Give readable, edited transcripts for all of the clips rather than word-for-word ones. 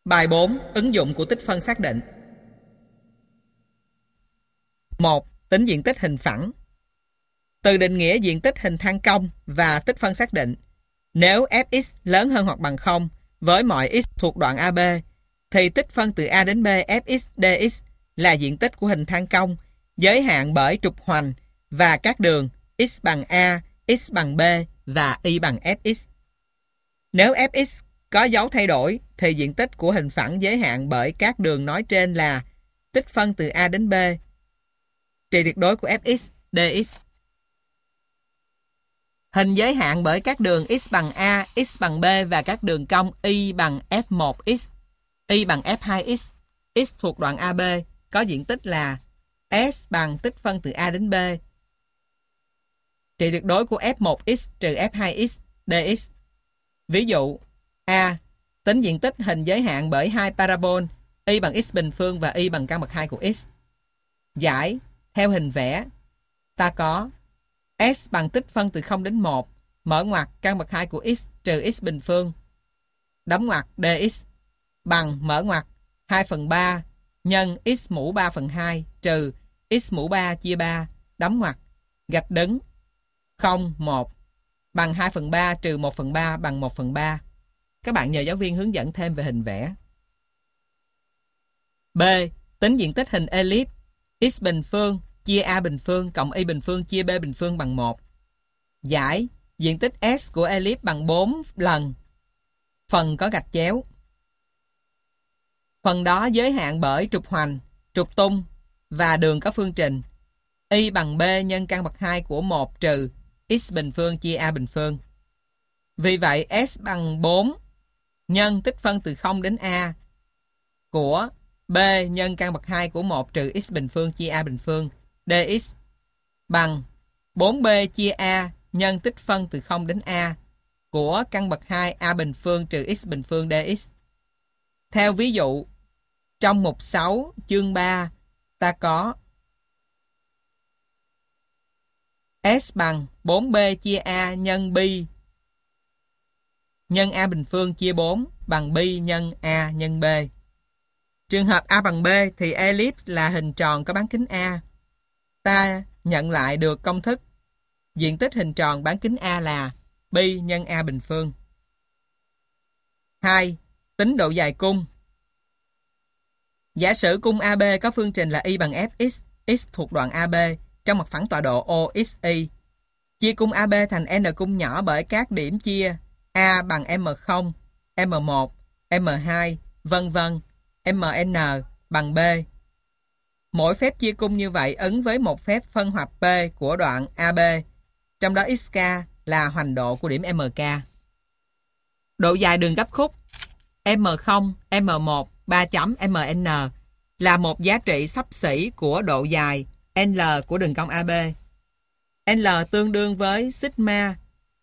Bài 4. Ứng dụng của tích phân xác định. 1. Tính diện tích hình phẳng. Từ định nghĩa diện tích hình thang cong và tích phân xác định, nếu fx lớn hơn hoặc bằng 0 với mọi x thuộc đoạn AB, thì tích phân từ A đến B fx dx là diện tích của hình thang cong giới hạn bởi trục hoành và các đường x bằng A, x bằng B và y bằng fx. Nếu fx có dấu thay đổi thì diện tích của hình phẳng giới hạn bởi các đường nói trên là tích phân từ A đến B trị tuyệt đối của fx dx. Hình giới hạn bởi các đường x bằng A, x bằng B và các đường cong y bằng f1x, y bằng f2x, x thuộc đoạn AB có diện tích là S bằng tích phân từ A đến B trị tuyệt đối của f1x trừ f2x dx. Ví dụ A. Tính diện tích hình giới hạn bởi hai parabol y bằng x bình phương và y bằng căn bậc 2 của x. Giải theo hình vẽ, ta có S bằng tích phân từ 0 đến 1 mở ngoặc căn bậc 2 của x trừ x bình phương đóng ngoặc dx bằng mở ngoặc 2/3 nhân x mũ 3/2 trừ x mũ 3 chia 3 đóng ngoặc gạch đứng 0, 1 bằng 2/3 trừ 1/3 bằng 1/3. Các bạn nhờ giáo viên hướng dẫn thêm về hình vẽ. B. Tính diện tích hình elip x bình phương chia A bình phương cộng y bình phương chia B bình phương bằng 1. Giải diện tích S của elip bằng 4 lần phần có gạch chéo. Phần đó giới hạn bởi trục hoành, trục tung và đường có phương trình y bằng B nhân căn bậc 2 của 1 trừ x bình phương chia A bình phương. Vì vậy S bằng 4 nhân tích phân từ 0 đến A của B nhân căn bậc 2 của 1 trừ x bình phương chia A bình phương dx bằng 4B chia A nhân tích phân từ 0 đến A của căn bậc 2 A bình phương trừ x bình phương dx. Theo ví dụ, trong mục 6 chương 3 ta có S bằng 4B chia A nhân B nhân A bình phương chia 4 bằng B nhân A nhân B. Trường hợp A bằng B thì ellipse là hình tròn có bán kính A. Ta nhận lại được công thức diện tích hình tròn bán kính A là B nhân A bình phương. 2. Tính độ dài cung. Giả sử cung AB có phương trình là y bằng fx, x thuộc đoạn AB trong mặt phẳng tọa độ OXY. Chia cung AB thành n cung nhỏ bởi các điểm chia A bằng M0, M1, M2, vân vân, Mn bằng B. Mỗi phép chia cung như vậy ứng với một phép phân hoạch P của đoạn AB, trong đó xk là hoành độ của điểm MK. Độ dài đường gấp khúc M0, M1, 3 chấm Mn là một giá trị xấp xỉ của độ dài L của đường cong AB. L tương đương với sigma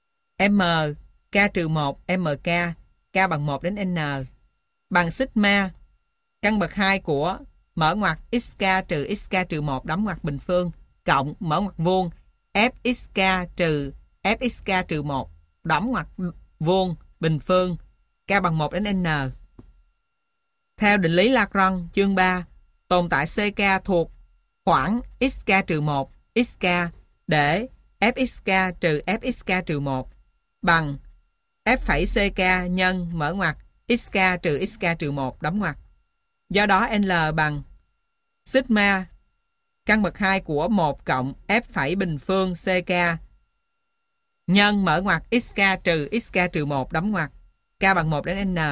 mk-1 mk, k bằng 1 đến n, bằng sigma căn bậc 2 của mở ngoặc xk trừ xk trừ 1 đóng ngoặc bình phương cộng mở ngoặc vuông fxk trừ fxk trừ 1 đóng ngoặc vuông bình phương k bằng 1 đến n. Theo định lý Lagrange chương 3, tồn tại ck thuộc khoảng xk trừ 1 xk để fxk trừ fxk trừ 1 bằng f phẩy ck nhân mở ngoặc xk trừ xk trừ 1 đóng ngoặc. Do đó L bằng sigma căn bậc 2 của 1 cộng f phẩy bình phương ck nhân mở ngoặc xk trừ xk trừ 1 đóng ngoặc k bằng 1 đến n.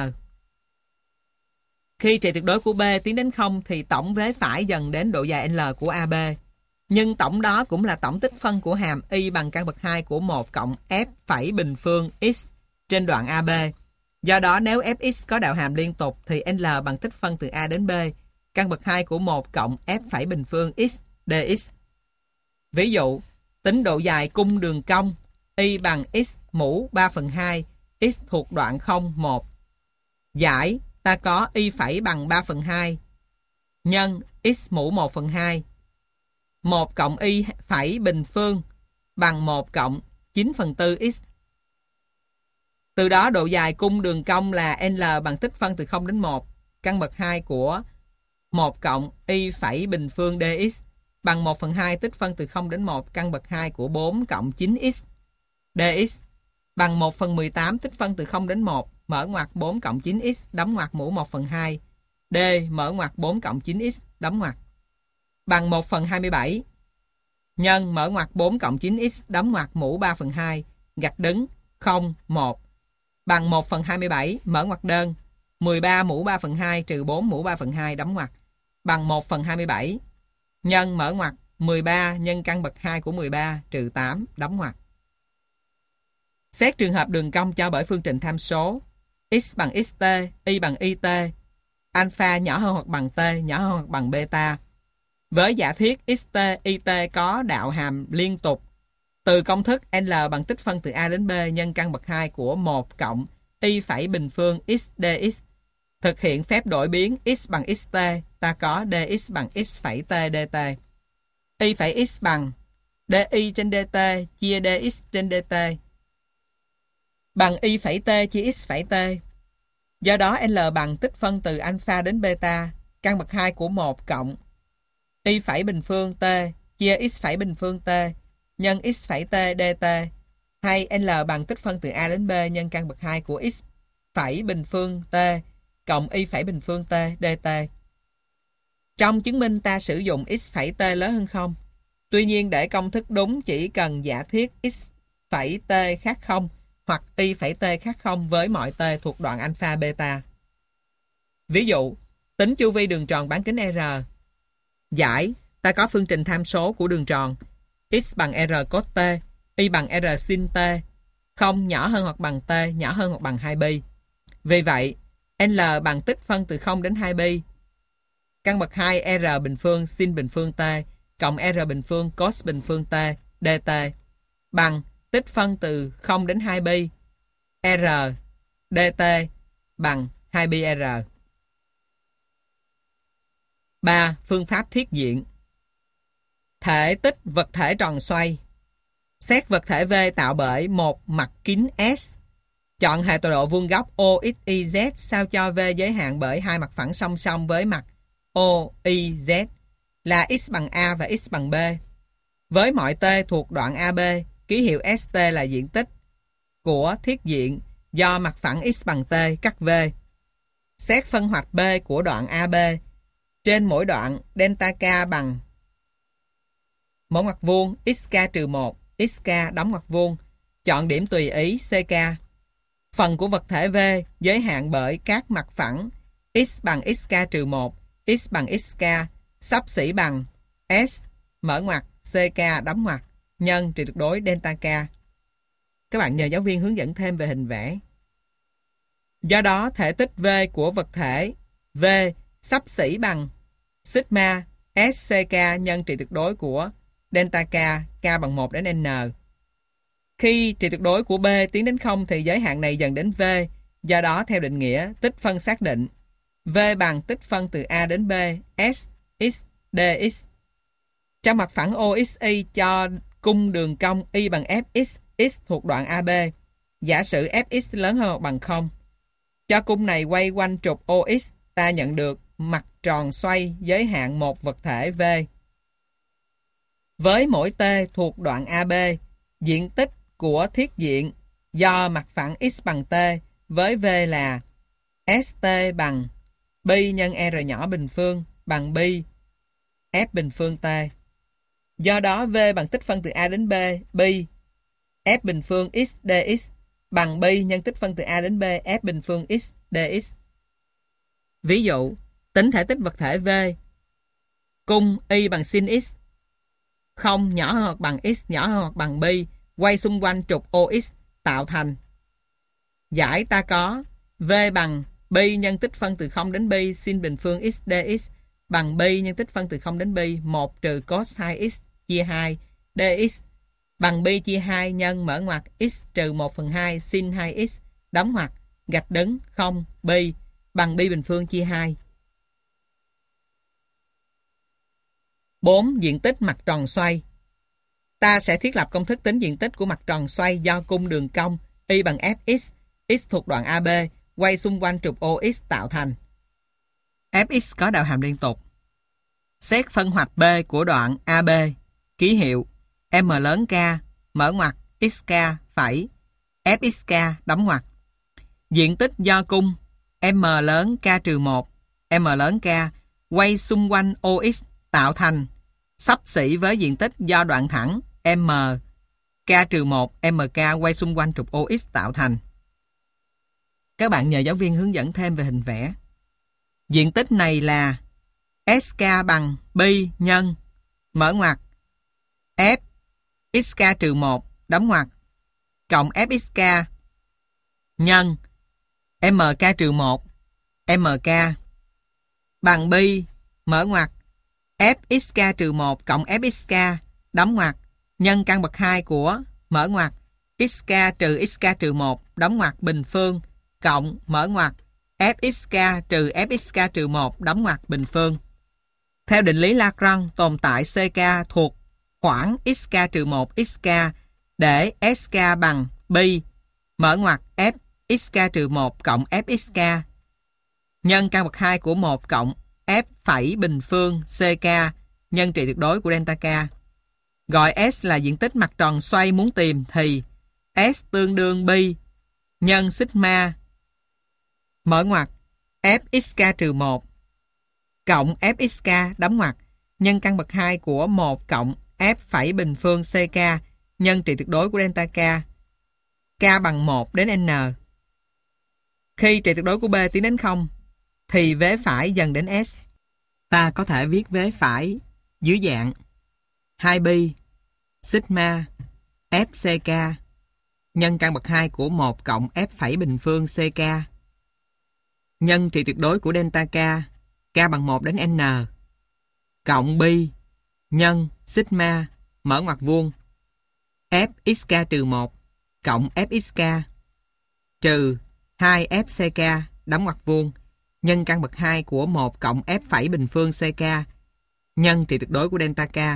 Khi trị tuyệt đối của B tiến đến 0 thì tổng vế phải dần đến độ dài L của AB. Nhưng tổng đó cũng là tổng tích phân của hàm y bằng căn bậc 2 của 1 cộng f phẩy bình phương x trên đoạn AB. Do đó nếu fx có đạo hàm liên tục thì L bằng tích phân từ A đến B, căn bậc 2 của 1 cộng f phẩy bình phương x dx. Ví dụ, tính độ dài cung đường cong y bằng x mũ 3/2, x thuộc đoạn 0, 1. Giải, ta có y phẩy bằng 3/2 nhân x mũ 1/2. 1 cộng y phẩy bình phương bằng 1 cộng 9/4x. Từ đó độ dài cung đường cong là L bằng tích phân từ 0 đến 1 căn bậc 2 của 1 cộng y phẩy bình phương dx bằng 1/2 tích phân từ 0 đến 1 căn bậc 2 của 4 cộng 9x dx bằng 1/18 tích phân từ 0 đến 1 mở ngoặc 4 cộng 9x đóng ngoặc mũ 1/2 d mở ngoặc 4 cộng 9x đóng ngoặc bằng 1/27 nhân mở ngoặc 4 cộng 9x đóng ngoặc mũ 3/2 gạch đứng 0, 1 bằng 1/27 mở ngoặc đơn 13 mũ 3/2 trừ 4 mũ 3/2 đóng ngoặc bằng 1/27 nhân mở ngoặc 13 nhân căn bậc 2 của 13 trừ 8 đóng ngoặc. Xét trường hợp đường cong cho bởi phương trình tham số x bằng xt, y bằng it, alpha nhỏ hơn hoặc bằng t, nhỏ hơn hoặc bằng beta. Với giả thiết xt, it có đạo hàm liên tục từ công thức L bằng tích phân từ A đến B nhân căn bậc 2 của 1 cộng y phẩy bình phương x dx. Thực hiện phép đổi biến x bằng xt, ta có dx bằng x phẩy t dt. Y phẩy x bằng di trên dt chia dx trên dt bằng y phẩy t chia x phẩy t. Do đó L bằng tích phân từ alpha đến beta căn bậc 2 của 1 cộng y phẩy bình phương t chia x phẩy bình phương t nhân x phẩy t dt hay L bằng tích phân từ A đến B nhân căn bậc 2 của x phẩy bình phương t cộng y phẩy bình phương t dt. Trong chứng minh ta sử dụng x phẩy t lớn hơn 0. Tuy nhiên để công thức đúng chỉ cần giả thiết x phẩy t khác 0 hoặc y phẩy t khác 0 với mọi t thuộc đoạn alpha beta. Ví dụ, tính chu vi đường tròn bán kính R. Giải, ta có phương trình tham số của đường tròn x bằng r cos t, y bằng r sin t, 0 nhỏ hơn hoặc bằng t, nhỏ hơn hoặc bằng 2pi. Vì vậy, L bằng tích phân từ 0 đến 2pi. Căn bậc 2 r bình phương sin bình phương t cộng r bình phương cos bình phương t dt bằng tích phân từ 0 đến 2pi r dt bằng 2pi r. 3. Phương pháp thiết diện. Thể tích vật thể tròn xoay. Xét vật thể V tạo bởi một mặt kính S. Chọn hệ tọa độ vuông góc OXYZ sao cho V giới hạn bởi hai mặt phẳng song song với mặt OYZ là x bằng A và x bằng B. Với mọi t thuộc đoạn AB, ký hiệu ST là diện tích của thiết diện do mặt phẳng x bằng t cắt V. Xét phân hoạch B của đoạn AB. Trên mỗi đoạn, delta k bằng mở ngoặc vuông xk-1, xk đóng ngoặc vuông. Chọn điểm tùy ý ck. Phần của vật thể V giới hạn bởi các mặt phẳng x bằng xk-1, x bằng xk, xấp xỉ bằng s, mở ngoặc, ck đóng ngoặc, nhân trị tuyệt đối delta k. Các bạn nhờ giáo viên hướng dẫn thêm về hình vẽ. Do đó, thể tích V của vật thể V xấp xỉ bằng sigma SCK nhân trị tuyệt đối của delta K, K bằng 1 đến N. Khi trị tuyệt đối của B tiến đến 0 thì giới hạn này dần đến V. Do đó, theo định nghĩa, tích phân xác định V bằng tích phân từ A đến B S, X, dx. Trong mặt phẳng OXY cho cung đường cong Y bằng Fx, X thuộc đoạn AB. Giả sử Fx lớn hơn hoặc bằng 0. Cho cung này quay quanh trục OX, ta nhận được mặt tròn xoay giới hạn một vật thể V. Với mỗi t thuộc đoạn AB, diện tích của thiết diện do mặt phẳng x bằng t với V là ST bằng pi nhân R nhỏ bình phương bằng pi F bình phương t. Do đó V bằng tích phân từ A đến B pi F bình phương x dx bằng pi nhân tích phân từ A đến B F bình phương x dx. Ví dụ, tính thể tích vật thể V. Cung Y bằng sin x, 0 nhỏ hơn hoặc bằng x, nhỏ hơn hoặc bằng pi, quay xung quanh trục OX tạo thành. Giải ta có V bằng pi nhân tích phân từ 0 đến pi sin bình phương x dx bằng pi nhân tích phân từ 0 đến pi 1 trừ cos 2x chia 2 dx bằng pi chia 2 nhân mở ngoặc x trừ 1/2 sin 2x đóng ngoặc gạch đứng 0 pi bằng pi bình phương chia 2. 4. Diện tích mặt tròn xoay. Ta sẽ thiết lập công thức tính diện tích của mặt tròn xoay do cung đường cong Y bằng Fx, x thuộc đoạn AB, quay xung quanh trục OX tạo thành. Fx có đạo hàm liên tục. Xét phân hoạch B của đoạn AB, ký hiệu M lớn K, mở ngoặc XK phẩy, FXK đóng ngoặc. Diện tích do cung M lớn K trừ 1, M lớn K quay xung quanh OX tạo thành xấp xỉ với diện tích do đoạn thẳng M K trừ 1, MK quay xung quanh trục OX tạo thành. Các bạn nhờ giáo viên hướng dẫn thêm về hình vẽ. Diện tích này là SK bằng pi nhân mở ngoặc F XK trừ 1 đóng ngoặc cộng FXK nhân MK trừ 1 MK bằng pi mở ngoặc FXK trừ 1 cộng FXK đóng ngoặc nhân căn bậc 2 của mở ngoặc XK trừ XK trừ 1 đóng ngoặc bình phương cộng mở ngoặc FXK trừ FXK trừ 1 đóng ngoặc bình phương. Theo định lý Lagrange, tồn tại CK thuộc khoảng XK trừ 1 XK để SK bằng pi mở ngoặc F XK trừ 1 cộng FXK nhân căn bậc 2 của 1 cộng F phẩy bình phương CK nhân trị tuyệt đối của delta K. Gọi S là diện tích mặt tròn xoay muốn tìm thì S tương đương pi nhân sigma mở ngoặc FXK trừ 1 cộng FXK đóng ngoặc nhân căn bậc 2 của 1 cộng F phẩy bình phương CK nhân trị tuyệt đối của delta K. K bằng 1 đến N. Khi trị tuyệt đối của B tiến đến 0 thì vế phải dần đến S. Ta có thể viết vế phải dưới dạng 2pi sigma FCK nhân căn bậc 2 của 1 cộng F phẩy bình phương CK nhân trị tuyệt đối của delta K. K bằng 1 đến N cộng pi nhân sigma mở ngoặc vuông FXK trừ 1 cộng FXK trừ 2FCK đóng ngoặc vuông nhân căn bậc 2 của 1 cộng F phẩy bình phương CK nhân trị tuyệt đối của delta K.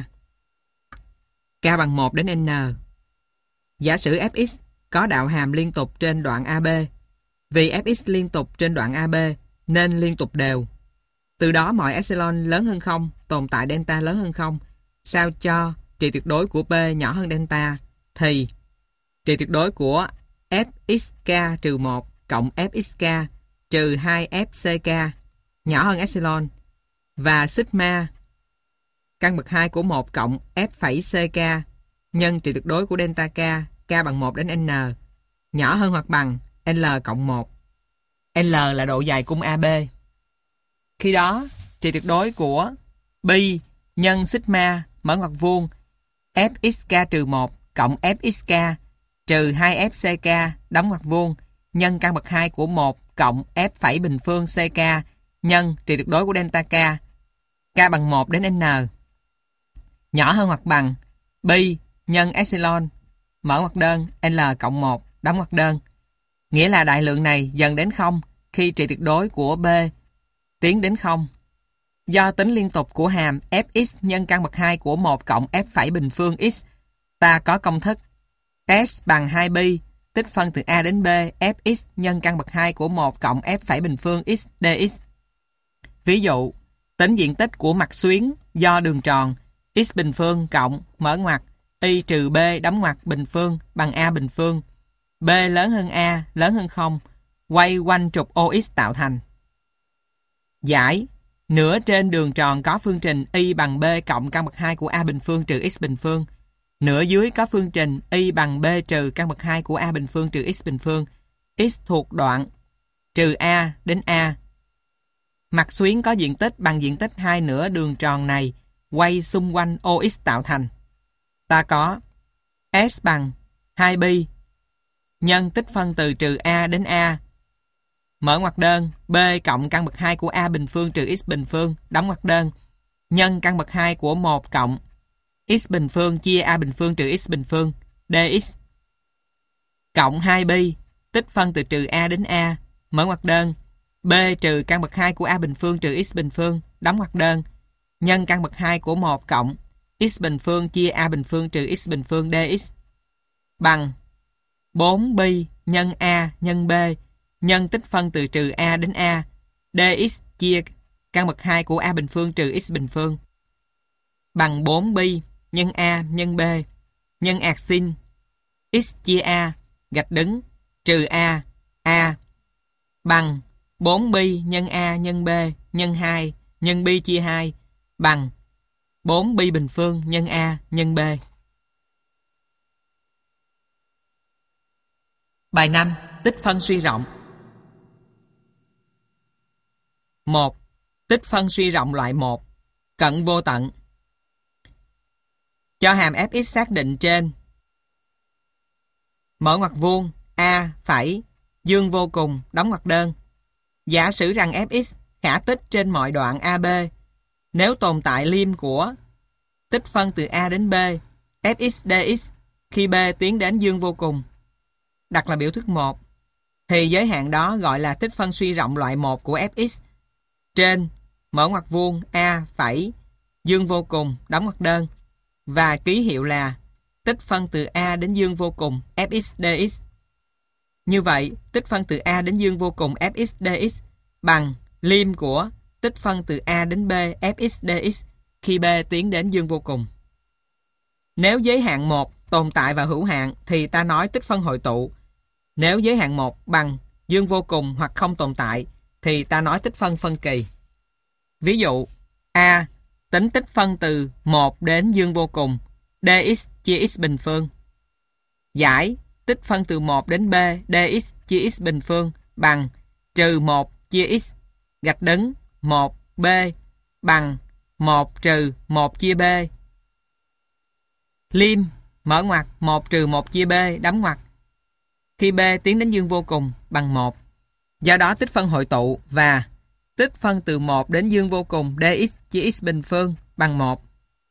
K bằng 1 đến N. Giả sử Fx có đạo hàm liên tục trên đoạn AB. Vì Fx liên tục trên đoạn AB nên liên tục đều. Từ đó mọi epsilon lớn hơn 0 tồn tại delta lớn hơn 0 sao cho trị tuyệt đối của P nhỏ hơn delta thì trị tuyệt đối của FXK trừ 1 cộng FXK trừ 2FCK nhỏ hơn epsilon và sigma căn bậc 2 của 1 cộng F phẩy CK nhân trị tuyệt đối của delta K. K bằng 1 đến N nhỏ hơn hoặc bằng L cộng 1. L là độ dài cung AB. Khi đó, trị tuyệt đối của pi nhân sigma mở ngoặc vuông FXK trừ 1 cộng FXK trừ 2FCK đóng ngoặc vuông nhân căn bậc 2 của 1 cộng F phẩy bình phương CK nhân trị tuyệt đối của delta K. K bằng 1 đến N nhỏ hơn hoặc bằng pi nhân epsilon mở ngoặc đơn L cộng 1 đóng ngoặc đơn. Nghĩa là đại lượng này dần đến 0 khi trị tuyệt đối của B tiến đến 0. Do tính liên tục của hàm Fx nhân căn bậc 2 của 1 cộng F phẩy bình phương x, ta có công thức S bằng 2pi tích phân từ A đến B Fx nhân căn bậc 2 của 1 cộng F phẩy bình phương x dx. Ví dụ, tính diện tích của mặt xuyến do đường tròn x bình phương cộng mở ngoặc y trừ B đóng ngoặc bình phương bằng A bình phương. B lớn hơn A lớn hơn 0 quay quanh trục OX tạo thành. Giải nửa trên đường tròn có phương trình y bằng B cộng căn bậc 2 của A bình phương trừ x bình phương. Nửa dưới có phương trình y bằng B trừ căn bậc 2 của A bình phương trừ x bình phương. X thuộc đoạn trừ A đến A. Mặt xuyến có diện tích bằng diện tích hai nửa đường tròn này quay xung quanh OX tạo thành. Ta có S bằng 2pi nhân tích phân từ trừ A đến A mở ngoặc đơn B cộng căn bậc 2 của A bình phương trừ x bình phương đóng ngoặc đơn nhân căn bậc 2 của 1 cộng x bình phương chia A bình phương trừ x bình phương dx cộng 2pi tích phân từ trừ A đến A mở ngoặc đơn B trừ căn bậc 2 của A bình phương trừ x bình phương đóng ngoặc đơn nhân căn bậc 2 của 1 cộng x bình phương chia A bình phương trừ x bình phương dx bằng 4pi nhân A nhân B nhân tích phân từ trừ A đến A dx chia căn bậc 2 của A bình phương trừ X bình phương bằng 4 pi nhân A nhân B nhân ạc sin X chia A gạch đứng trừ A bằng 4 pi nhân A nhân B nhân 2 nhân pi chia 2 bằng 4 pi bình phương nhân A nhân B. Bài 5. Tích phân suy rộng. 1. Tích phân suy rộng loại 1. Cận vô tận. Cho hàm fx xác định trên mở ngoặc vuông A phẩy dương vô cùng đóng ngoặc đơn. Giả sử rằng fx khả tích trên mọi đoạn AB nếu tồn tại lim của tích phân từ A đến B fx dx khi B tiến đến dương vô cùng đặt là biểu thức 1 thì giới hạn đó gọi là tích phân suy rộng loại 1 của fx trên mở ngoặc vuông A phẩy dương vô cùng đóng ngoặc đơn và ký hiệu là tích phân từ A đến dương vô cùng fx dx. Như vậy, tích phân từ A đến dương vô cùng fx dx bằng lim của tích phân từ A đến B fx dx khi B tiến đến dương vô cùng. Nếu giới hạn 1 tồn tại và hữu hạn thì ta nói tích phân hội tụ. Nếu giới hạn 1 bằng dương vô cùng hoặc không tồn tại thì ta nói tích phân phân kỳ. Ví dụ, A tính tích phân từ 1 đến dương vô cùng dx chia x bình phương. Giải tích phân từ 1 đến B dx chia x bình phương bằng trừ 1 chia x gạch đứng 1b bằng 1 trừ 1 chia B. Lim mở ngoặc 1 trừ 1 chia B đóng ngoặc khi B tiến đến dương vô cùng bằng 1. Do đó tích phân hội tụ và tích phân từ 1 đến dương vô cùng dx chia x bình phương bằng 1.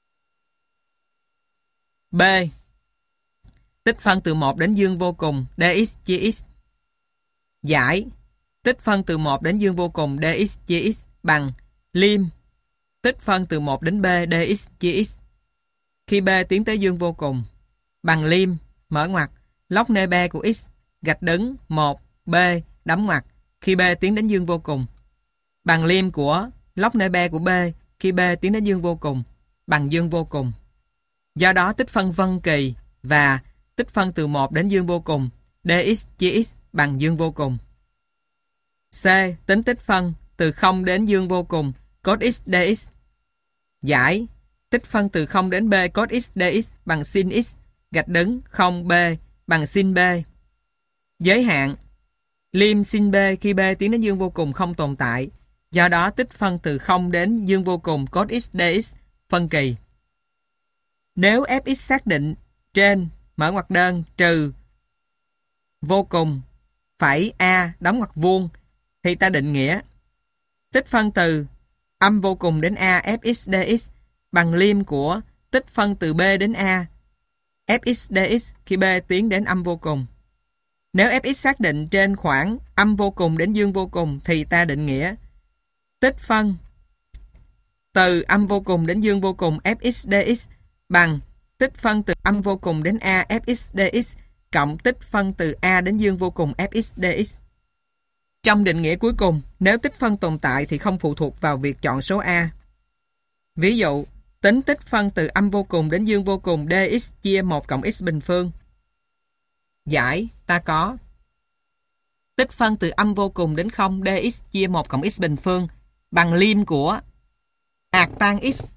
B. Tích phân từ 1 đến dương vô cùng dx chia x. Giải tích phân từ 1 đến dương vô cùng dx chia x bằng lim tích phân từ 1 đến B dx chia x khi B tiến tới dương vô cùng bằng lim mở ngoặc log nơi B của x gạch đứng 1b đóng ngoặc khi B tiến đến dương vô cùng bằng lim của log nơi B của B khi B tiến đến dương vô cùng bằng dương vô cùng. Do đó tích phân phân kỳ và tích phân từ 1 đến dương vô cùng dx chia x bằng dương vô cùng. C. Tính tích phân từ 0 đến dương vô cùng cos x dx. Giải tích phân từ 0 đến B cos x dx bằng sin x gạch đứng 0b bằng sin B. Giới hạn lim sin B khi B tiến đến dương vô cùng không tồn tại. Do đó tích phân từ 0 đến dương vô cùng cos x dx phân kỳ. Nếu fx xác định trên mở ngoặc đơn trừ vô cùng phẩy A đóng ngoặc vuông thì ta định nghĩa tích phân từ âm vô cùng đến A fx dx bằng lim của tích phân từ B đến A fx dx khi B tiến đến âm vô cùng. Nếu fx xác định trên khoảng âm vô cùng đến dương vô cùng thì ta định nghĩa tích phân từ âm vô cùng đến dương vô cùng fx dx bằng tích phân từ âm vô cùng đến A fx dx cộng tích phân từ A đến dương vô cùng fx dx. Trong định nghĩa cuối cùng, nếu tích phân tồn tại thì không phụ thuộc vào việc chọn số A. Ví dụ, tính tích phân từ âm vô cùng đến dương vô cùng dx chia 1 cộng x bình phương. Giải, ta có tích phân từ âm vô cùng đến 0 dx chia 1 cộng x bình phương bằng lim của ạc tan x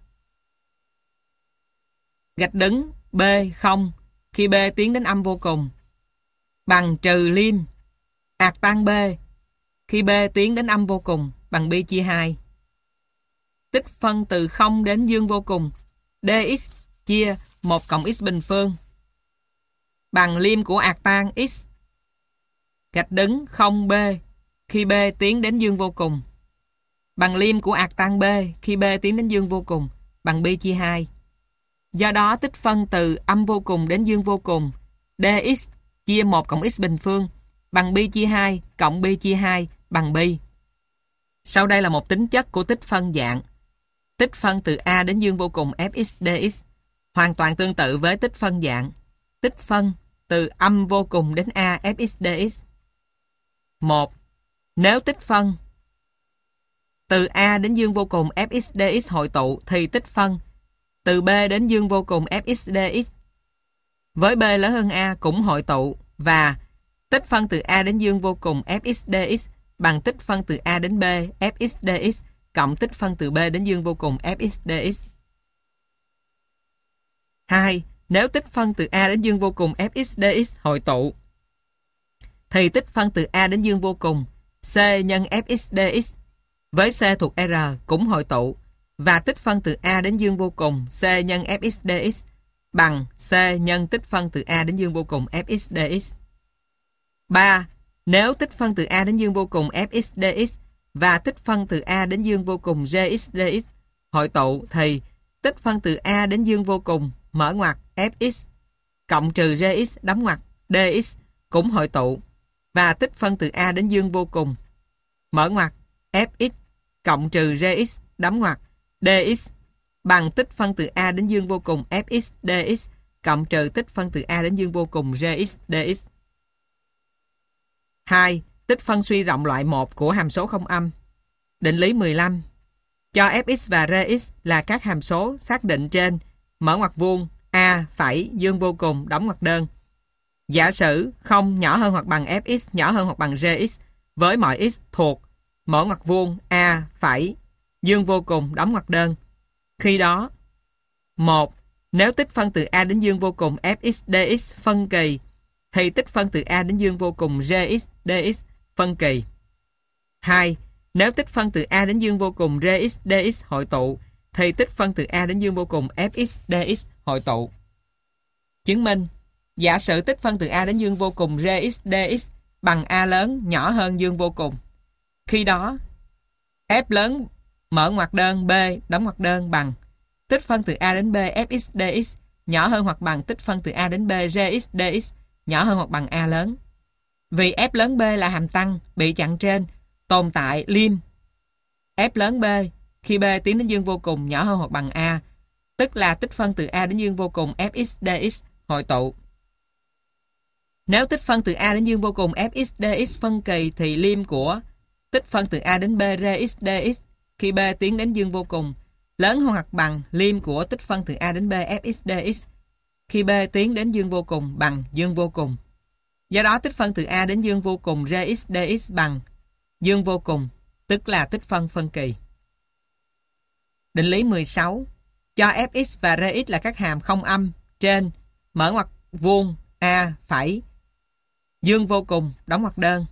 gạch đứng B 0 khi B tiến đến âm vô cùng bằng trừ lim ạc tan B khi B tiến đến âm vô cùng bằng pi chia 2. Tích phân từ 0 đến dương vô cùng dx chia 1 cộng x bình phương bằng lim của ạc tan x gạch đứng 0b khi B tiến đến dương vô cùng bằng lim của ạc tan B khi B tiến đến dương vô cùng bằng pi chia 2. Do đó tích phân từ âm vô cùng đến dương vô cùng dx chia 1 cộng x bình phương bằng pi chia 2 cộng pi chia 2 bằng pi. Sau đây là một tính chất của tích phân dạng tích phân từ A đến dương vô cùng fx dx hoàn toàn tương tự với tích phân dạng tích phân từ âm vô cùng đến A fx dx. 1. Nếu tích phân từ A đến dương vô cùng fx dx hội tụ thì tích phân từ B đến dương vô cùng fx dx với B lớn hơn A cũng hội tụ và tích phân từ A đến dương vô cùng fx dx bằng tích phân từ A đến B fx dx cộng tích phân từ B đến dương vô cùng fx dx. 2. Nếu tích phân từ A đến dương vô cùng fx dx hội tụ thì tích phân từ A đến dương vô cùng c nhân fx dx với c thuộc R cũng hội tụ và tích phân từ A đến dương vô cùng c nhân fx dx bằng c nhân tích phân từ A đến dương vô cùng fx dx. 3. Nếu tích phân từ A đến dương vô cùng fx dx và tích phân từ A đến dương vô cùng gx dx hội tụ thì tích phân từ A đến dương vô cùng mở ngoặc fx cộng trừ gx đóng ngoặc dx cũng hội tụ và tích phân từ A đến dương vô cùng mở ngoặc fx cộng trừ gx đóng ngoặc dx bằng tích phân từ A đến dương vô cùng fx dx cộng trừ tích phân từ A đến dương vô cùng gx dx. 2. Tích phân suy rộng loại 1 của hàm số không âm. Định lý 15. Cho fx và rx là các hàm số xác định trên mở ngoặc vuông A phẩy dương vô cùng đóng ngoặc đơn. Giả sử không nhỏ hơn hoặc bằng fx nhỏ hơn hoặc bằng gx với mọi x thuộc mở ngoặc vuông A phẩy dương vô cùng đóng ngoặc đơn. Khi đó 1. Nếu tích phân từ A đến dương vô cùng fx dx phân kỳ thì tích phân từ A đến dương vô cùng gx dx phân kỳ. 2. Nếu tích phân từ A đến dương vô cùng gx dx hội tụ thì tích phân từ A đến dương vô cùng fx dx hội tụ. Chứng minh giả sử tích phân từ A đến dương vô cùng gx dx bằng A lớn nhỏ hơn dương vô cùng. Khi đó f lớn mở ngoặc đơn B đóng ngoặc đơn bằng tích phân từ A đến B fx dx nhỏ hơn hoặc bằng tích phân từ A đến B gx dx nhỏ hơn hoặc bằng A lớn. Vì f lớn B là hàm tăng bị chặn trên, tồn tại lim f lớn B khi B tiến đến dương vô cùng nhỏ hơn hoặc bằng A, tức là tích phân từ A đến dương vô cùng fx dx hội tụ. Nếu tích phân từ A đến dương vô cùng fx dx phân kỳ thì lim của tích phân từ A đến B rx dx khi B tiến đến dương vô cùng lớn hơn hoặc bằng lim của tích phân từ A đến B fx dx khi B tiến đến dương vô cùng bằng dương vô cùng. Do đó tích phân từ A đến dương vô cùng rx dx bằng dương vô cùng, tức là tích phân phân kỳ. Định lý 16. Cho fx và rx là các hàm không âm trên mở ngoặc vuông A phẩy dương vô cùng đóng ngoặc đơn.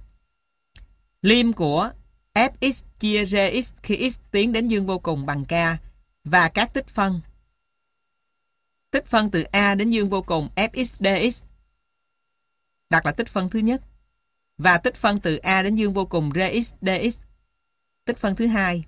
Lim của fx chia rx khi x tiến đến dương vô cùng bằng k và các tích phân. Tích phân từ A đến dương vô cùng fx dx đặt là tích phân thứ nhất và tích phân từ A đến dương vô cùng rx dx tích phân thứ hai.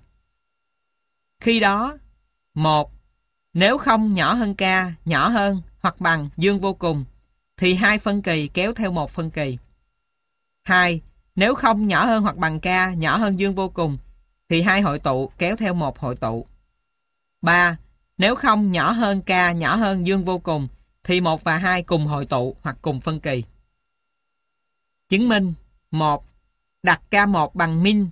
Khi đó 1. Nếu không nhỏ hơn k nhỏ hơn hoặc bằng dương vô cùng thì hai phân kỳ kéo theo một phân kỳ. 2. Nếu không nhỏ hơn hoặc bằng k nhỏ hơn dương vô cùng thì hai hội tụ kéo theo một hội tụ. 3. Nếu không nhỏ hơn k nhỏ hơn dương vô cùng thì 1 và 2 cùng hội tụ hoặc cùng phân kỳ. Chứng minh 1. Đặt K1 bằng min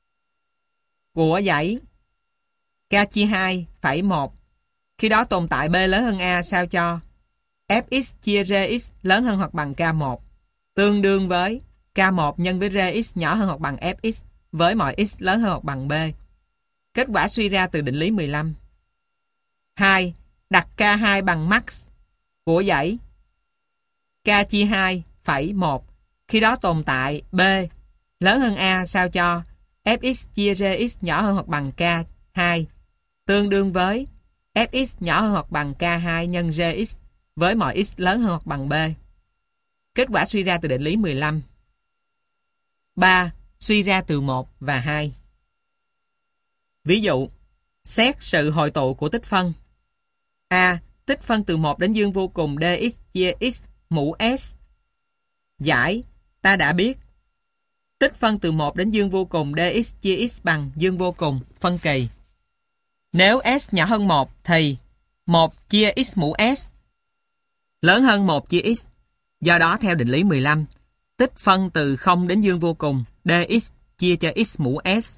của dãy K chia 2 phẩy 1. Khi đó tồn tại B lớn hơn A sao cho fx chia rx lớn hơn hoặc bằng K1 tương đương với K1 nhân với rx nhỏ hơn hoặc bằng fx với mọi x lớn hơn hoặc bằng B. Kết quả suy ra từ định lý 15. 2. Đặt K2 bằng max của dãy K chia 2 phẩy 1. Khi đó tồn tại B lớn hơn A sao cho fx chia rx nhỏ hơn hoặc bằng K2 tương đương với fx nhỏ hơn hoặc bằng K2 nhân rx với mọi x lớn hơn hoặc bằng B. Kết quả suy ra từ định lý 15. 3. Suy ra từ 1 và 2. Ví dụ, xét sự hội tụ của tích phân. A. Tích phân từ 1 đến dương vô cùng dx chia x mũ s. Giải, ta đã biết tích phân từ 1 đến dương vô cùng dx chia x bằng dương vô cùng phân kỳ. Nếu s nhỏ hơn 1 thì 1 chia x mũ s lớn hơn 1 chia x. Do đó theo định lý 15, tích phân từ 0 đến dương vô cùng dx chia cho x mũ s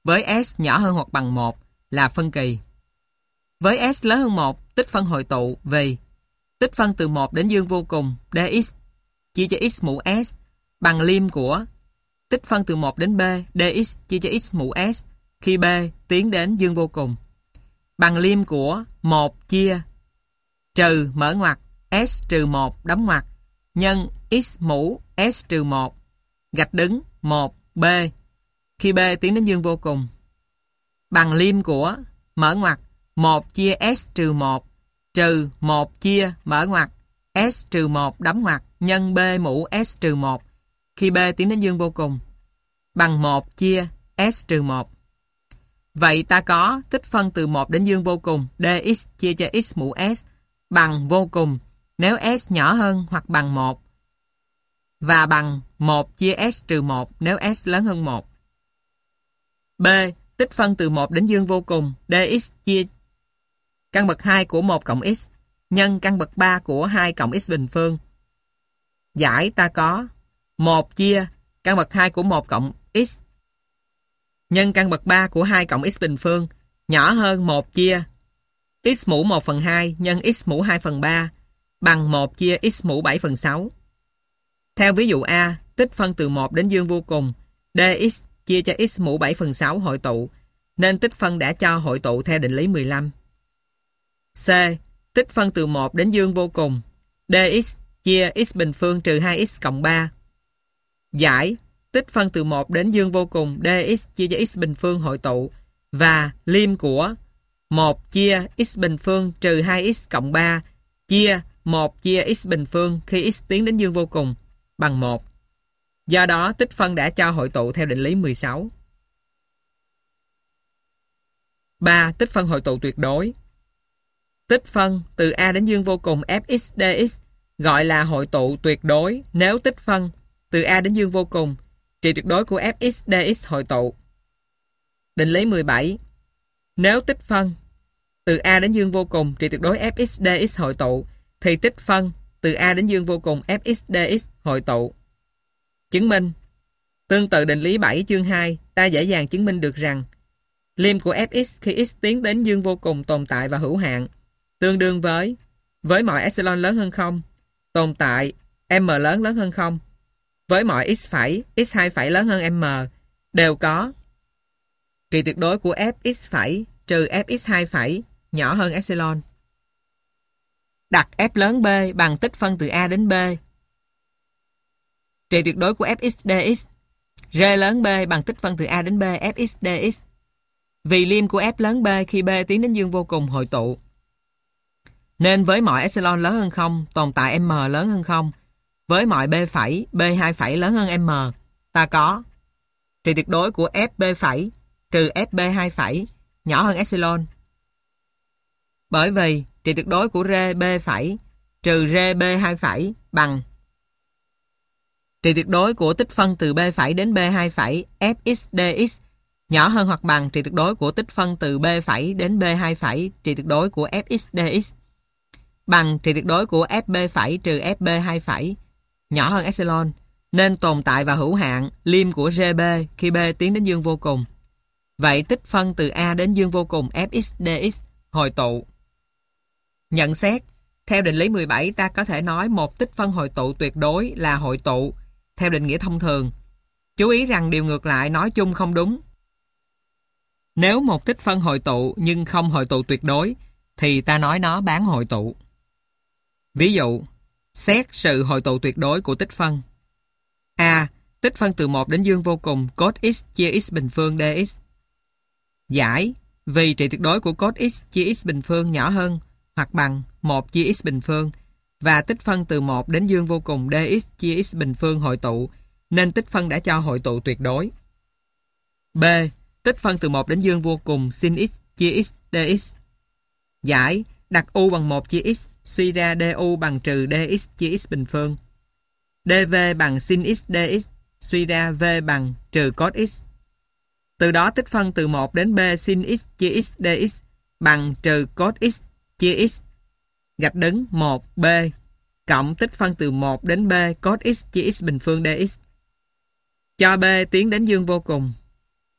với S nhỏ hơn hoặc bằng 1 là phân kỳ. Với S lớn hơn 1, tích phân hội tụ vì tích phân từ 1 đến dương vô cùng dx chia cho x mũ S bằng lim của tích phân từ 1 đến b dx chia cho x mũ S khi b tiến đến dương vô cùng bằng lim của 1 chia trừ mở ngoặc S trừ 1 đóng ngoặc nhân x mũ S trừ 1 gạch đứng 1b khi b tiến đến dương vô cùng bằng lim của mở ngoặc 1 chia S trừ 1 trừ 1 chia mở ngoặc S trừ 1 đóng ngoặc nhân B mũ S trừ 1 khi B tiến đến dương vô cùng bằng 1 chia S trừ 1. Vậy ta có tích phân từ 1 đến dương vô cùng dx chia cho x mũ S bằng vô cùng nếu S nhỏ hơn hoặc bằng 1 và bằng 1 chia S trừ 1 nếu S lớn hơn 1. B. Tích phân từ 1 đến dương vô cùng dx chia căn bậc 2 của 1 cộng x nhân căn bậc 3 của 2 cộng x bình phương. Giải ta có 1 chia căn bậc 2 của 1 cộng x nhân căn bậc 3 của 2 cộng x bình phương nhỏ hơn 1 chia x mũ 1 phần 2 nhân x mũ 2 phần 3 bằng 1 chia x mũ 7 phần 6. Theo ví dụ A, tích phân từ 1 đến dương vô cùng dx chia cho x mũ 7 phần 6 hội tụ nên tích phân đã cho hội tụ theo định lý 15. C. Tích phân từ 1 đến dương vô cùng dx chia x bình phương trừ 2x cộng 3. Giải tích phân từ 1 đến dương vô cùng dx chia cho x bình phương hội tụ và lim của 1 chia x bình phương trừ 2x cộng 3 chia 1 chia x bình phương khi x tiến đến dương vô cùng bằng 1. Do đó tích phân đã cho hội tụ theo định lý 16. 3. Tích phân hội tụ tuyệt đối. Tích phân từ A đến dương vô cùng fx dx gọi là hội tụ tuyệt đối nếu tích phân từ A đến dương vô cùng trị tuyệt đối của fx dx hội tụ. Định lý 17. Nếu tích phân từ A đến dương vô cùng trị tuyệt đối fx dx hội tụ thì tích phân từ A đến dương vô cùng fx dx hội tụ. Chứng minh. Tương tự định lý 7 chương 2, ta dễ dàng chứng minh được rằng lim của fx khi x tiến đến dương vô cùng tồn tại và hữu hạn tương đương với mọi epsilon lớn hơn 0 tồn tại m lớn hơn 0 với mọi x2 phẩy lớn hơn m đều có trị tuyệt đối của fx phẩy trừ fx2 phẩy nhỏ hơn epsilon. Đặt f lớn b bằng tích phân từ A đến b. Trị tuyệt đối của fx dx. R lớn b bằng tích phân từ A đến b fx dx. Vì lim của f lớn b khi b tiến đến dương vô cùng hội tụ. Nên với mọi epsilon lớn hơn 0 tồn tại m lớn hơn 0 với mọi b2 phẩy lớn hơn m ta có trị tuyệt đối của fb phẩy trừ fb2 phẩy nhỏ hơn epsilon. Bởi vì trị tuyệt đối của rb phẩy trừ rb2 phẩy bằng trị tuyệt đối của tích phân từ b phẩy đến b2 phẩy fx dx nhỏ hơn hoặc bằng trị tuyệt đối của tích phân từ b phẩy đến b2 phẩy trị tuyệt đối của fx dx bằng trị tuyệt đối của fb phẩy trừ fb2 phẩy nhỏ hơn epsilon nên tồn tại và hữu hạn lim của gb khi b tiến đến dương vô cùng. Vậy tích phân từ A đến dương vô cùng fx dx hội tụ. Nhận xét. Theo định lý 17 ta có thể nói một tích phân hội tụ tuyệt đối là hội tụ theo định nghĩa thông thường. Chú ý rằng điều ngược lại nói chung không đúng. Nếu một tích phân hội tụ nhưng không hội tụ tuyệt đối thì ta nói nó bán hội tụ. Ví dụ, xét sự hội tụ tuyệt đối của tích phân. A. Tích phân từ 1 đến dương vô cùng cos x chia x bình phương dx. Giải. Vì trị tuyệt đối của cos x chia x bình phương nhỏ hơn hoặc bằng 1 chia x bình phương và tích phân từ 1 đến dương vô cùng dx chia x bình phương hội tụ nên tích phân đã cho hội tụ tuyệt đối. B. Tích phân từ 1 đến dương vô cùng sin x chia x dx. Giải. Đặt u bằng 1 chia x suy ra du bằng trừ dx chia x bình phương. dv bằng sin x dx suy ra v bằng trừ cos x. Từ đó tích phân từ 1 đến b sin x chia x dx bằng trừ cos x chia x gạch đứng 1b cộng tích phân từ 1 đến b cos x chia x bình phương dx. Cho b tiến đến dương vô cùng.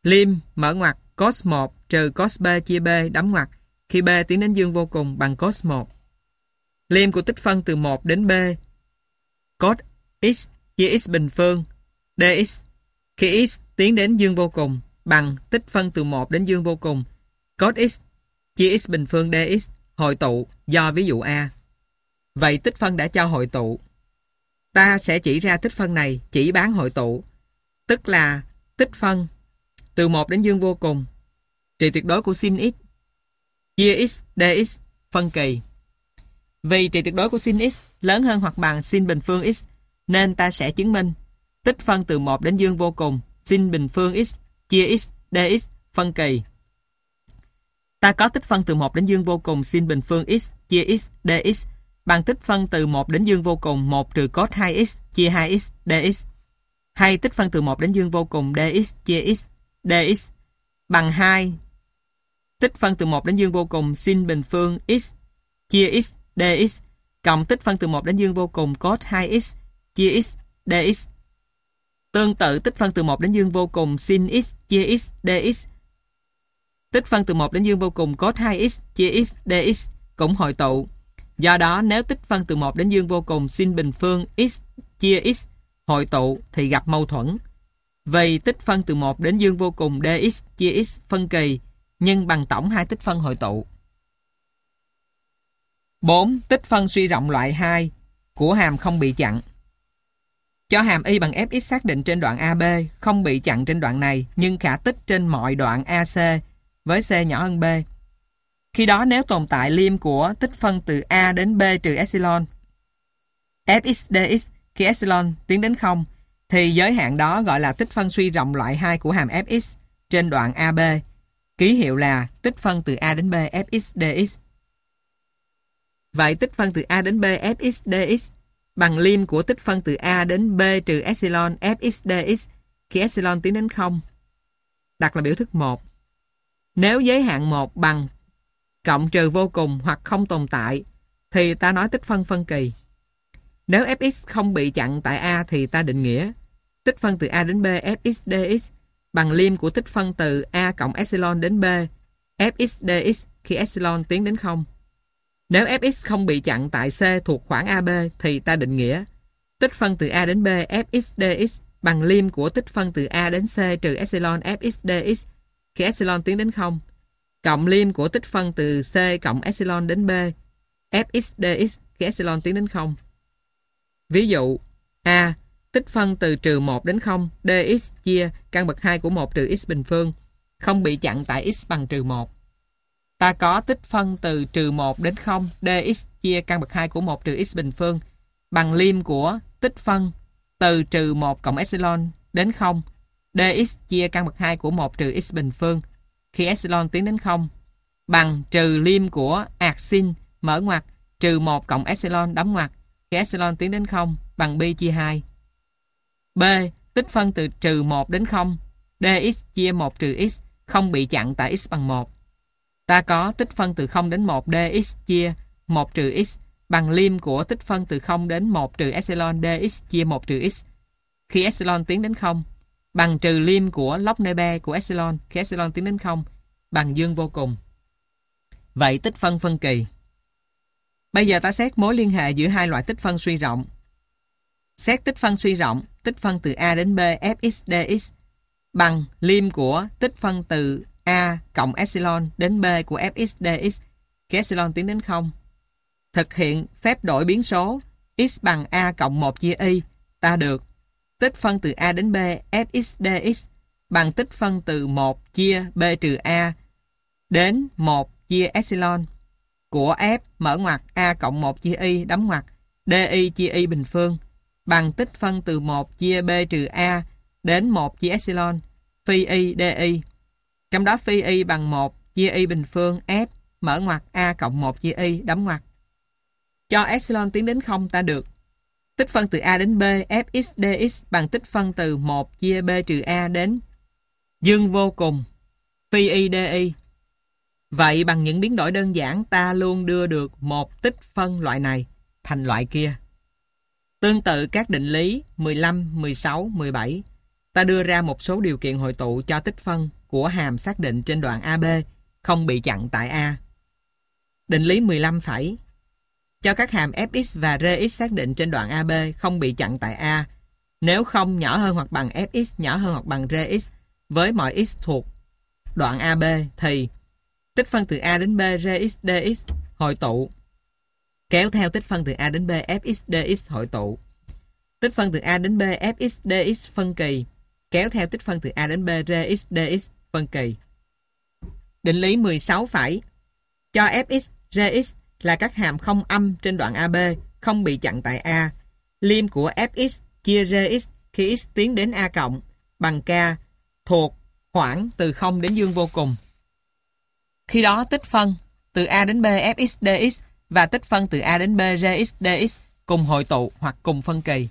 Lim mở ngoặc cos 1 trừ cos B chia B đóng ngoặc khi B tiến đến dương vô cùng bằng cos 1. Lim của tích phân từ 1 đến B cos x chia x bình phương dx khi x tiến đến dương vô cùng bằng tích phân từ 1 đến dương vô cùng cos x chia x bình phương dx hội tụ do ví dụ A. Vậy tích phân đã cho hội tụ. Ta sẽ chỉ ra tích phân này chỉ bán hội tụ, tức là tích phân từ 1 đến dương vô cùng trị tuyệt đối của sin x chia x dx phân kỳ. Vì trị tuyệt đối của sin x lớn hơn hoặc bằng sin bình phương x nên ta sẽ chứng minh tích phân từ 1 đến dương vô cùng sin bình phương x chia x dx phân kỳ. Ta có tích phân từ 1 đến dương vô cùng sin bình phương x chia x dx bằng tích phân từ 1 đến dương vô cùng 1 trừ cos 2x chia 2x dx, hay tích phân từ 1 đến dương vô cùng dx chia x dx bằng 2 tích phân từ 1 đến dương vô cùng sin bình phương x chia x dx cộng tích phân từ 1 đến dương vô cùng cos 2x chia x dx. Tương tự tích phân từ 1 đến dương vô cùng sin x chia x dx, tích phân từ 1 đến dương vô cùng cos 2x chia x dx cũng hội tụ. Do đó nếu tích phân từ 1 đến dương vô cùng sin bình phương x chia x hội tụ thì gặp mâu thuẫn. Vì tích phân từ 1 đến dương vô cùng dx chia x phân kỳ nhưng bằng tổng hai tích phân hội tụ. 4. Tích phân suy rộng loại 2 của hàm không bị chặn. Cho hàm y bằng fx xác định trên đoạn AB không bị chặn trên đoạn này nhưng khả tích trên mọi đoạn AC với C nhỏ hơn B. Khi đó nếu tồn tại lim của tích phân từ A đến B trừ epsilon fx dx khi epsilon tiến đến 0 thì giới hạn đó gọi là tích phân suy rộng loại 2 của hàm fx trên đoạn AB. Ký hiệu là tích phân từ A đến B fx dx. Vậy tích phân từ A đến B fx dx bằng lim của tích phân từ A đến B trừ epsilon fx dx khi epsilon tiến đến 0. Đặt là biểu thức 1. Nếu giới hạn 1 bằng cộng trừ vô cùng hoặc không tồn tại thì ta nói tích phân phân kỳ. Nếu fx không bị chặn tại A thì ta định nghĩa tích phân từ A đến B fx dx bằng lim của tích phân từ A cộng epsilon đến B fx dx khi epsilon tiến đến 0. Nếu fx không bị chặn tại C thuộc khoảng AB thì ta định nghĩa tích phân từ A đến B fx dx bằng lim của tích phân từ A đến C trừ epsilon fx dx khi epsilon tiến đến 0 cộng lim của tích phân từ C cộng epsilon đến B fx dx khi epsilon tiến đến 0. Ví dụ A. Tích phân từ trừ 1 đến 0 dx chia căn bậc 2 của 1 trừ x bình phương không bị chặn tại x bằng trừ 1. Ta có tích phân từ trừ 1 đến 0 dx chia căn bậc 2 của 1 trừ x bình phương bằng lim của tích phân từ trừ 1 cộng epsilon đến 0 dx chia căn bậc 2 của 1 trừ x bình phương khi epsilon tiến đến 0 bằng trừ lim của ạc sin mở ngoặc trừ 1 cộng epsilon đóng ngoặc khi epsilon tiến đến 0 bằng pi chia 2. B. Tích phân từ trừ 1 đến 0 dx chia 1 trừ x không bị chặn tại x bằng 1. Ta có tích phân từ 0 đến 1 dx chia 1 trừ x bằng lim của tích phân từ 0 đến 1 trừ epsilon dx chia 1 trừ x khi epsilon tiến đến 0 bằng trừ lim của log nebe của epsilon khi epsilon tiến đến 0 bằng dương vô cùng. Vậy tích phân phân kỳ. Bây giờ ta xét mối liên hệ giữa hai loại tích phân suy rộng. Xét tích phân suy rộng, tích phân từ A đến B fx dx bằng lim của tích phân từ A cộng epsilon đến B của fx dx khi epsilon tiến đến 0. Thực hiện phép đổi biến số x bằng A cộng 1 chia y, ta được tích phân từ A đến B fx dx bằng tích phân từ 1 chia B trừ A đến 1 chia epsilon của f mở ngoặc A cộng 1 chia y đóng ngoặc di chia y bình phương bằng tích phân từ 1 chia B trừ A đến 1 chia epsilon phi y di. Trong đó phi y bằng 1 chia y bình phương f mở ngoặc A cộng 1 chia y đóng ngoặc. Cho epsilon tiến đến 0 ta được tích phân từ A đến B fx dx bằng tích phân từ 1 chia B trừ A đến dương vô cùng phi y di. Vậy bằng những biến đổi đơn giản ta luôn đưa được một tích phân loại này thành loại kia. Tương tự các định lý 15, 16, 17 ta đưa ra một số điều kiện hội tụ cho tích phân của hàm xác định trên đoạn AB không bị chặn tại A. Định lý 15 phẩy. Cho các hàm fx và rx xác định trên đoạn AB không bị chặn tại A. Nếu không nhỏ hơn hoặc bằng fx nhỏ hơn hoặc bằng rx với mọi x thuộc đoạn AB thì tích phân từ A đến B rx dx hội tụ kéo theo tích phân từ A đến B fx dx hội tụ. Tích phân từ A đến B fx dx phân kỳ kéo theo tích phân từ A đến B rx dx phân kỳ. Định lý 16 phẩy. Cho fx, rx là các hàm không âm trên đoạn AB không bị chặn tại A. Lim của fx chia rx khi x tiến đến A cộng bằng k thuộc khoảng từ 0 đến dương vô cùng. Khi đó tích phân từ A đến B fx dx và tích phân từ A đến B rx dx cùng hội tụ hoặc cùng phân kỳ.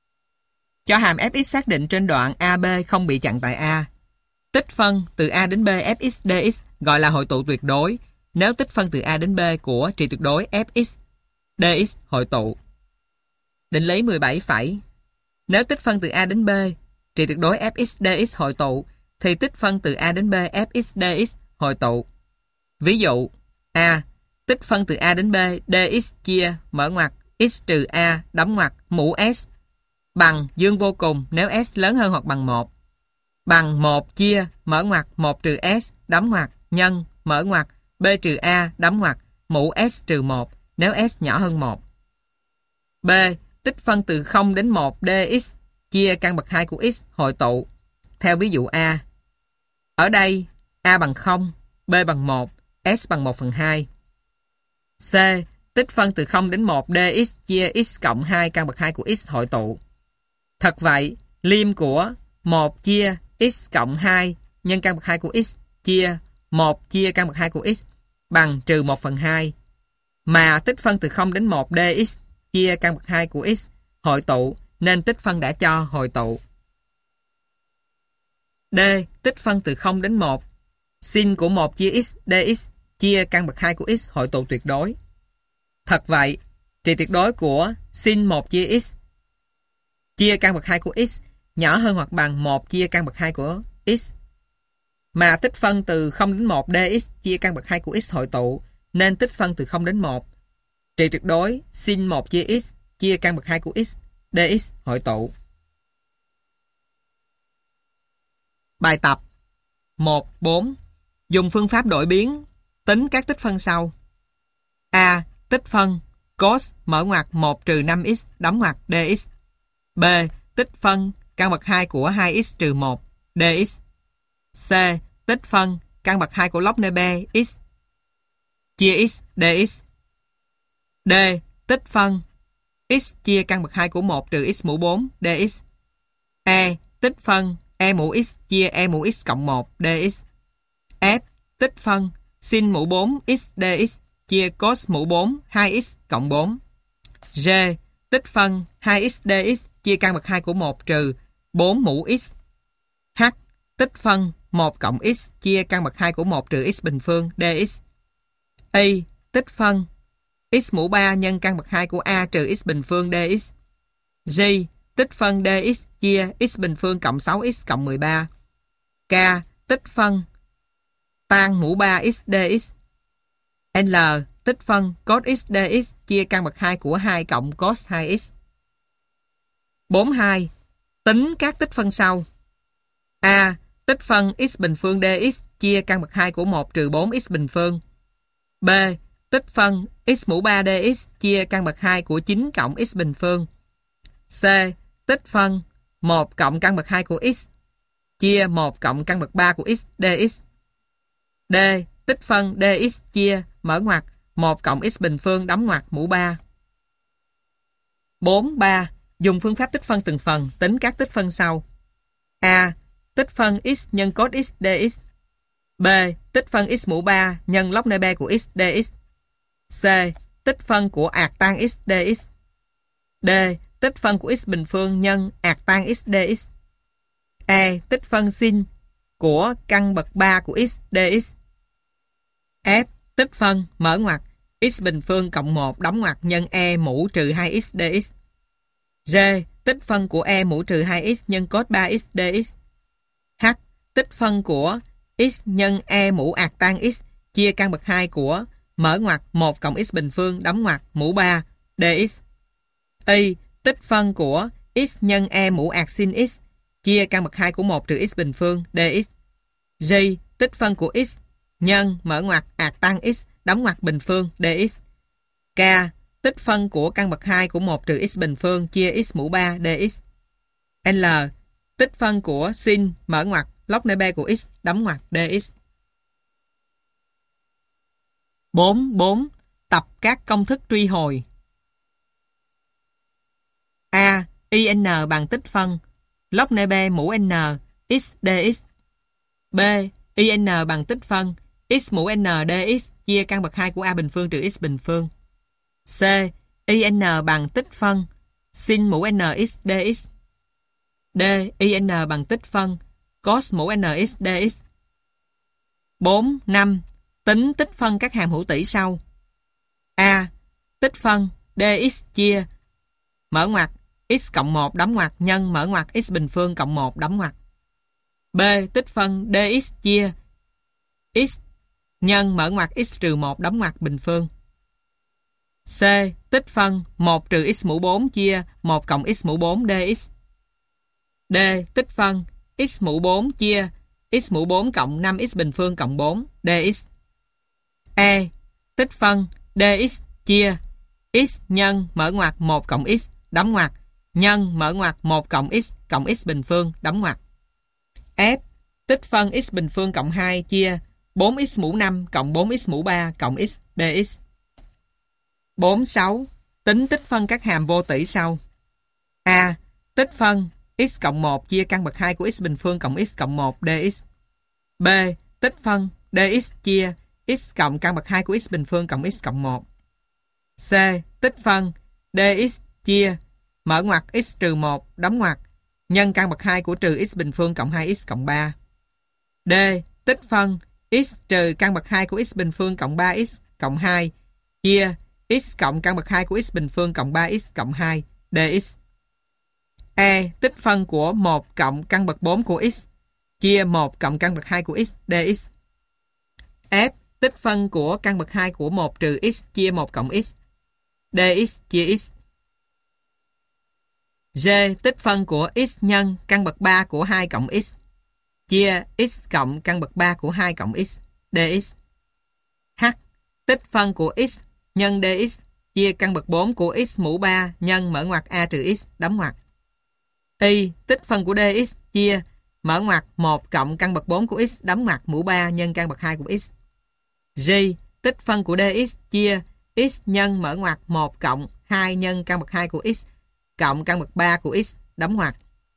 Cho hàm fx xác định trên đoạn AB không bị chặn tại A. Tích phân từ A đến B fx dx gọi là hội tụ tuyệt đối nếu tích phân từ A đến B của trị tuyệt đối fx dx hội tụ. Định lý 17 phẩy. Nếu tích phân từ A đến B trị tuyệt đối fx dx hội tụ thì tích phân từ A đến B fx dx hội tụ. Ví dụ A. Tích phân từ A đến B dx chia mở ngoặc x trừ A đóng ngoặc mũ s bằng dương vô cùng nếu s lớn hơn hoặc bằng 1 bằng 1 chia mở ngoặc 1 trừ s đóng ngoặc nhân mở ngoặc b trừ A đóng ngoặc mũ s trừ 1 nếu s nhỏ hơn 1. B. Tích phân từ 0 đến 1 dx chia căn bậc 2 của x hội tụ theo ví dụ A. Ở đây A bằng 0, B bằng 1, S bằng 1/2. C. Tích phân từ 0 đến 1 dx chia x cộng 2 căn bậc 2 của x hội tụ. Thật vậy, lim của 1 chia x cộng 2 nhân căn bậc 2 của x chia 1 chia căn bậc 2 của x bằng trừ 1/2. Mà tích phân từ 0 đến 1 dx chia căn bậc 2 của x hội tụ nên tích phân đã cho hội tụ. D. Tích phân từ 0 đến 1 sin của 1 chia x dx chia căn bậc 2 của x hội tụ tuyệt đối. Thật vậy, trị tuyệt đối của sin 1 chia x chia căn bậc 2 của x nhỏ hơn hoặc bằng 1 chia căn bậc 2 của x. Mà tích phân từ 0 đến 1 dx chia căn bậc 2 của x hội tụ nên tích phân từ 0 đến 1 trị tuyệt đối sin 1 chia x chia căn bậc 2 của x dx hội tụ. Bài tập 1.4. Dùng phương pháp đổi biến tính các tích phân sau. A. Tích phân cos mở ngoặc 1 trừ 5x đóng ngoặc dx. B. Tích phân căn bậc 2 của 2x trừ 1 dx. C. Tích phân căn bậc 2 của log nơi b x chia x dx. D. Tích phân x chia căn bậc 2 của 1 trừ x mũ 4 dx. E. Tích phân e mũ x chia e mũ x cộng 1 dx. F. Tích phân sin mũ 4 x dx chia cos mũ 4 2x cộng 4. G. Tích phân 2x dx chia căn bậc 2 của 1 trừ 4 mũ x. H. Tích phân 1 cộng x chia căn bậc 2 của 1 trừ x bình phương dx. Y. Tích phân x mũ 3 nhân căn bậc 2 của a trừ x bình phương dx. G. Tích phân dx chia x bình phương cộng 6x cộng 13. K. Tích phân tan mũ 3x dx. L. Tích phân cos x dx chia căn bậc 2 của 2 cộng cos 2x. 4.2. Tính các tích phân sau. A. Tích phân x bình phương dx chia căn bậc 2 của 1 trừ 4x bình phương. B. Tích phân x mũ 3 dx chia căn bậc 2 của 9 cộng x bình phương. C. Tích phân 1 cộng căn bậc 2 của x chia 1 cộng căn bậc 3 của x dx. D. Tích phân dx chia mở ngoặc 1 cộng x bình phương đóng ngoặc mũ 3. 4.3. Dùng phương pháp tích phân từng phần tính các tích phân sau. A. Tích phân x nhân cos x dx. B. Tích phân x mũ 3 nhân log nơi b của x dx. C. Tích phân của ạt tan x dx. D. Tích phân của x bình phương nhân ạt tan x dx. E. Tích phân sin của căn bậc 3 của x dx. F. Tích phân mở ngoặc x bình phương cộng 1 đóng ngoặc nhân e mũ trừ 2x dx. G. tích phân của E mũ trừ 2x nhân cos 3x dx. H. Tích phân của x nhân E mũ ạt tan x chia căn bậc 2 của mở ngoặc 1 cộng x bình phương đóng ngoặc mũ 3 dx. Y. Tích phân của x nhân E mũ ạt sin x chia căn bậc 2 của 1 trừ x bình phương dx. J. Tích phân của x nhân mở ngoặc ạt tan x đóng ngoặc bình phương dx. K. Tích phân của căn bậc 2 của 1 trừ x bình phương chia x mũ 3 dx. L. Tích phân của sin mở ngoặc log nơi b của x đóng ngoặc dx. 4. Tập các công thức truy hồi. A. In bằng tích phân log nơi b mũ n x dx. B. In bằng tích phân x mũ n dx chia căn bậc 2 của a bình phương trừ x bình phương. C. In bằng tích phân sin mũ nx dx. D. In bằng tích phân cos mũ nx dx. 4. Tính tích phân các hàm hữu tỉ sau. A. Tích phân dx chia mở ngoặc x cộng 1 đóng ngoặc nhân mở ngoặc x bình phương cộng 1 đóng ngoặc. B. Tích phân dx chia x nhân mở ngoặc x trừ 1 đóng ngoặc bình phương. C. Tích phân 1 trừ x mũ 4 chia 1 cộng x mũ 4 dx. D. Tích phân x mũ 4 chia x mũ 4 cộng 5x bình phương cộng 4 dx. E. Tích phân dx chia x nhân mở ngoặc 1 cộng x đóng ngoặc nhân mở ngoặc 1 cộng x bình phương đóng ngoặc. F. Tích phân x bình phương cộng 2 chia 4x mũ 5 cộng 4x mũ 3 cộng x dx. 4. Tính tích phân các hàm vô tỉ sau. A. Tích phân x cộng 1 chia căn bậc 2 của x bình phương cộng x cộng 1 dx. B. Tích phân dx chia x cộng căn bậc 2 của x bình phương cộng x cộng 1. C. Tích phân dx chia mở ngoặc x trừ 1 đóng ngoặc nhân căn bậc 2 của trừ x bình phương cộng 2x cộng 3. D. Tích phân x trừ căn bậc 2 của x bình phương cộng 3x cộng 2 chia x cộng căn bậc 2 của x bình phương cộng 3x cộng 2 dx. E. Tích phân của 1 cộng căn bậc 4 của x chia 1 cộng căn bậc 2 của x dx. F. Tích phân của căn bậc 2 của 1 trừ x chia 1 cộng x dx chia x. G. Tích phân của x nhân căn bậc 3 của 2 cộng x chia x cộng căn bậc 3 của 2 cộng x dx. H. Tích phân của x nhân dx chia căn bậc 4 của x mũ 3 nhân mở ngoặc a trừ x đóng ngoặc. Y. Tích phân của dx chia mở ngoặc 1 cộng căn bậc 4 của x đóng ngoặc mũ 3 nhân căn bậc 2 của x. G. Tích phân của dx chia x nhân mở ngoặc 1 cộng 2 nhân căn bậc 2 của x cộng căn bậc 3 của x đóng ngoặc.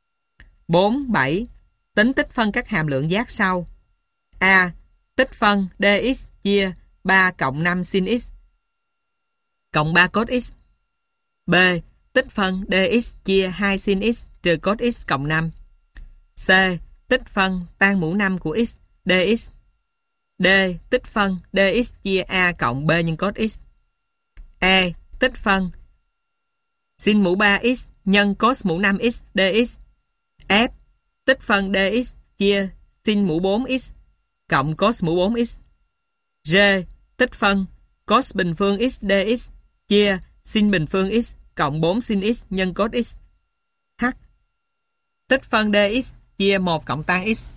4. Tính tích phân các hàm lượng giác sau. A. Tích phân dx chia 3 cộng 5 sin x cộng 3 cos x. B. Tích phân dx chia 2 sin x trừ cos x cộng 5. C. Tích phân tan mũ 5 của x dx. D. Tích phân dx chia a cộng b nhân cos x. E. Tích phân sin mũ 3x nhân cos mũ 5x dx. F. Tích phân dx chia sin mũ 4x cộng cos mũ 4x. G. Tích phân cos bình phương x dx chia sin bình phương x cộng 4 sin x nhân cos x. H. Tích phân dx chia 1 cộng tan x.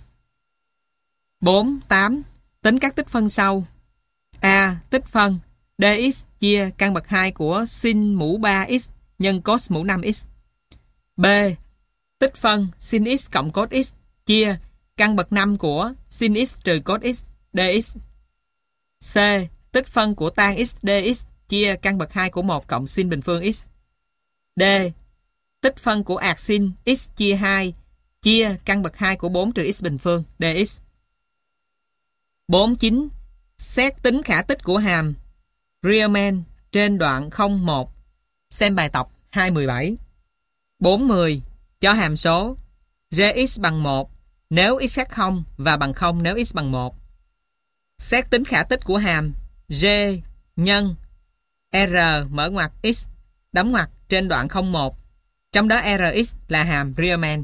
4. Tính các tích phân sau. A. Tích phân dx chia căn bậc 2 của sin mũ 3x nhân cos mũ 5x. B. Tích phân sin x cộng cos x chia căn bậc 5 của sin x trừ cos x dx. C. Tích phân của tan x dx chia căn bậc 2 của 1 cộng sin bình phương x. D. Tích phân của ạt sin x chia 2 chia căn bậc 2 của 4 trừ x bình phương dx. 4. Xét tính khả tích của hàm Riemann trên đoạn 01. Xem bài tập 2.17. 4.10. Cho hàm số Rx bằng 1 nếu x khác 0 và bằng 0 nếu x bằng 1. Xét tính khả tích của hàm R nhân R mở ngoặc x đóng ngoặc trên đoạn 01 trong đó Rx là hàm Riemann.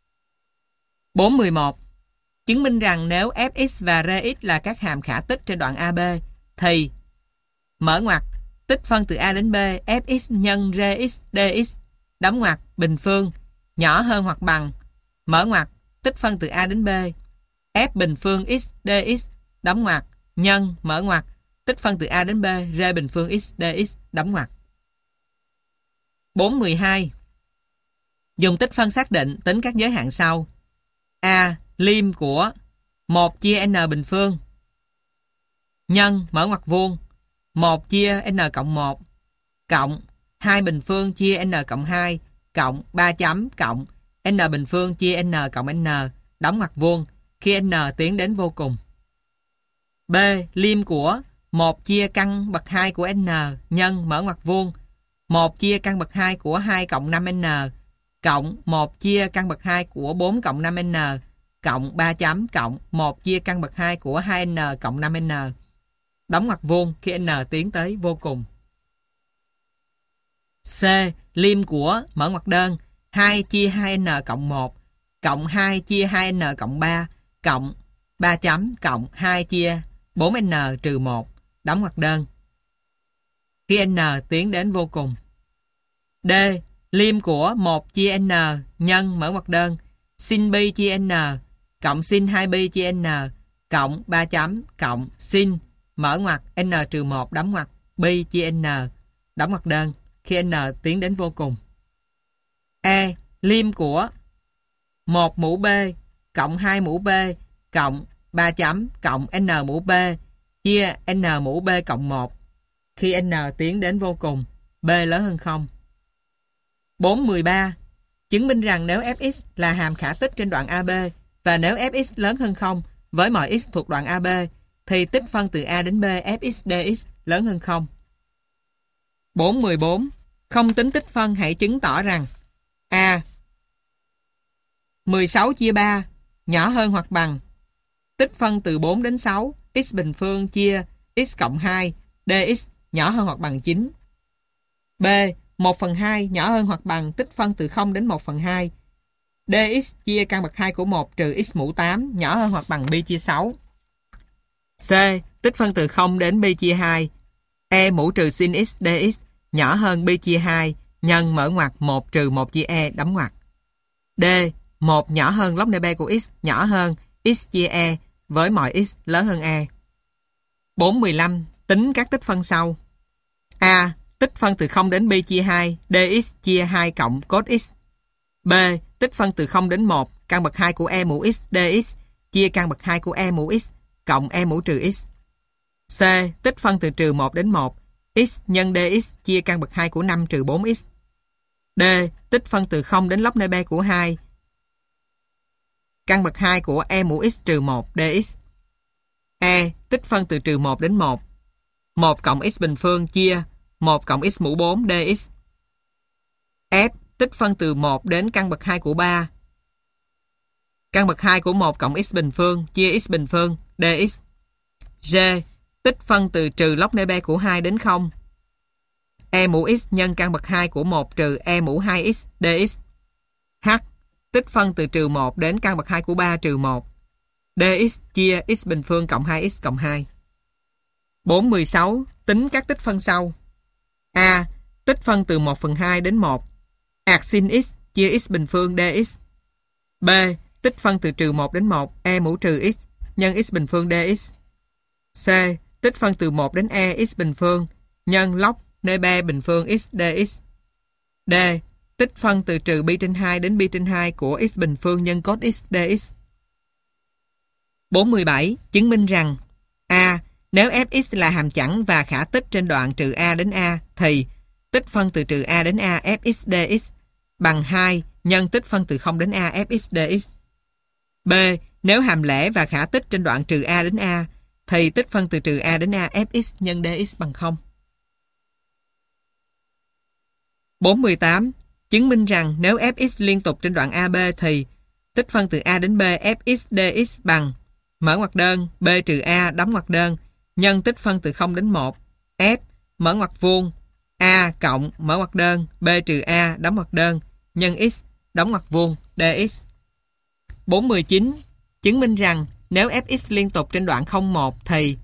4.11. Chứng minh rằng nếu Fx và Rx là các hàm khả tích trên đoạn AB thì mở ngoặc tích phân từ A đến B Fx nhân Rx dx đóng ngoặc bình phương nhỏ hơn hoặc bằng mở ngoặc tích phân từ A đến B F bình phương x dx đóng ngoặc nhân mở ngoặc tích phân từ A đến B R bình phương x dx đóng ngoặc. 4.12. Dùng tích phân xác định tính các giới hạn sau. A. Lim của 1 chia n bình phương nhân mở ngoặc vuông 1 chia n cộng 1 cộng 2 bình phương chia n cộng 2 cộng 3 chấm cộng n bình phương chia n cộng n đóng ngoặc vuông khi n tiến đến vô cùng. B. Lim của 1 chia căn bậc 2 của n nhân mở ngoặc vuông 1 chia căn bậc 2 của 2 cộng 5n cộng 1 chia căn bậc 2 của 4 cộng 5n cộng 3 chấm cộng 1 chia căn bậc 2 của 2n cộng 5n đóng ngoặc vuông khi n tiến tới vô cùng. C. Lim của mở ngoặc đơn 2 chia 2n cộng 1 cộng 2 chia 2n cộng 3 cộng 3 chấm cộng 2 chia 4n trừ 1 đóng ngoặc đơn khi n tiến đến vô cùng. D. Lim của 1 chia n nhân mở ngoặc đơn sin pi chia n cộng sin 2pi chia n cộng 3 chấm cộng sin mở ngoặc n trừ 1 đóng ngoặc pi chia n đóng ngoặc đơn khi n tiến đến vô cùng. E. Lim của 1 mũ b cộng 2 mũ b cộng 3 chấm cộng n mũ b chia n mũ b cộng 1 khi n tiến đến vô cùng, b lớn hơn 0. 4.13. Chứng minh rằng nếu fx là hàm khả tích trên đoạn AB và nếu fx lớn hơn 0 với mọi x thuộc đoạn AB thì tích phân từ A đến B fx dx lớn hơn 0. 4.14. Không tính tích phân hãy chứng tỏ rằng A. 16 chia 3 nhỏ hơn hoặc bằng tích phân từ 4 đến 6 x bình phương chia x cộng 2 dx nhỏ hơn hoặc bằng 9. B. 1/2 nhỏ hơn hoặc bằng tích phân từ 0 đến 1/2 dx chia căn bậc 2 của 1 trừ x mũ 8 nhỏ hơn hoặc bằng pi chia 6. C. Tích phân từ 0 đến pi chia 2 e mũ trừ sin x dx nhỏ hơn pi chia 2 nhân mở ngoặc 1 trừ 1 chia e đóng ngoặc. D. 1 nhỏ hơn log nb của x nhỏ hơn x chia e với mọi x lớn hơn e. 4.15. Tính các tích phân sau. A. Tích phân từ 0 đến pi chia 2 dx chia 2 cộng cos x. B. Tích phân từ 0 đến 1 căn bậc 2 của e mũ x dx chia căn bậc 2 của e mũ x cộng e mũ trừ x. C. Tích phân từ trừ 1 đến 1 x nhân dx chia căn bậc 2 của 5 trừ 4x. D. Tích phân từ 0 đến log nb của 2 căn bậc 2 của e mũ x trừ 1 dx. E. Tích phân từ trừ 1 đến 1 1 cộng x bình phương chia 1 cộng x mũ 4 dx. F. Tích phân từ 1 đến căn bậc 2 của 3 căn bậc 2 của 1 cộng x bình phương chia x bình phương dx. G. Tích phân từ trừ log nb của 2 đến 0 e mũ x nhân căn bậc 2 của 1 trừ e mũ 2x dx. H. Tích phân từ trừ 1 đến căn bậc 2 của 3 trừ 1 dx chia x bình phương cộng 2x cộng 2. 4.16. Tính các tích phân sau. A. Tích phân từ 1/2 đến 1 ạt sin x chia x bình phương dx. B. Tích phân từ trừ 1 đến 1 e mũ trừ x nhân x bình phương dx. C. Tích phân từ 1 đến e x bình phương nhân log nb bình phương x dx. D. Tích phân từ trừ pi trên 2 đến pi trên 2 của x bình phương nhân cos x dx. 4.17. Chứng minh rằng A. Nếu fx là hàm chẵn và khả tích trên đoạn trừ A đến A thì tích phân từ trừ A đến A fx dx bằng 2 nhân tích phân từ 0 đến A fx dx. B. Nếu hàm lẻ và khả tích trên đoạn trừ A đến A thì tích phân từ trừ A đến A fx nhân dx bằng 0. 4.18. Chứng minh rằng nếu fx liên tục trên đoạn AB thì tích phân từ A đến B fx dx bằng mở ngoặc đơn B trừ A đóng ngoặc đơn nhân tích phân từ 0 đến 1 f mở ngoặc vuông A cộng mở ngoặc đơn B trừ A đóng ngoặc đơn nhân x đóng ngoặc vuông dx. 419. Chứng minh rằng nếu fx liên tục trên đoạn 01 thì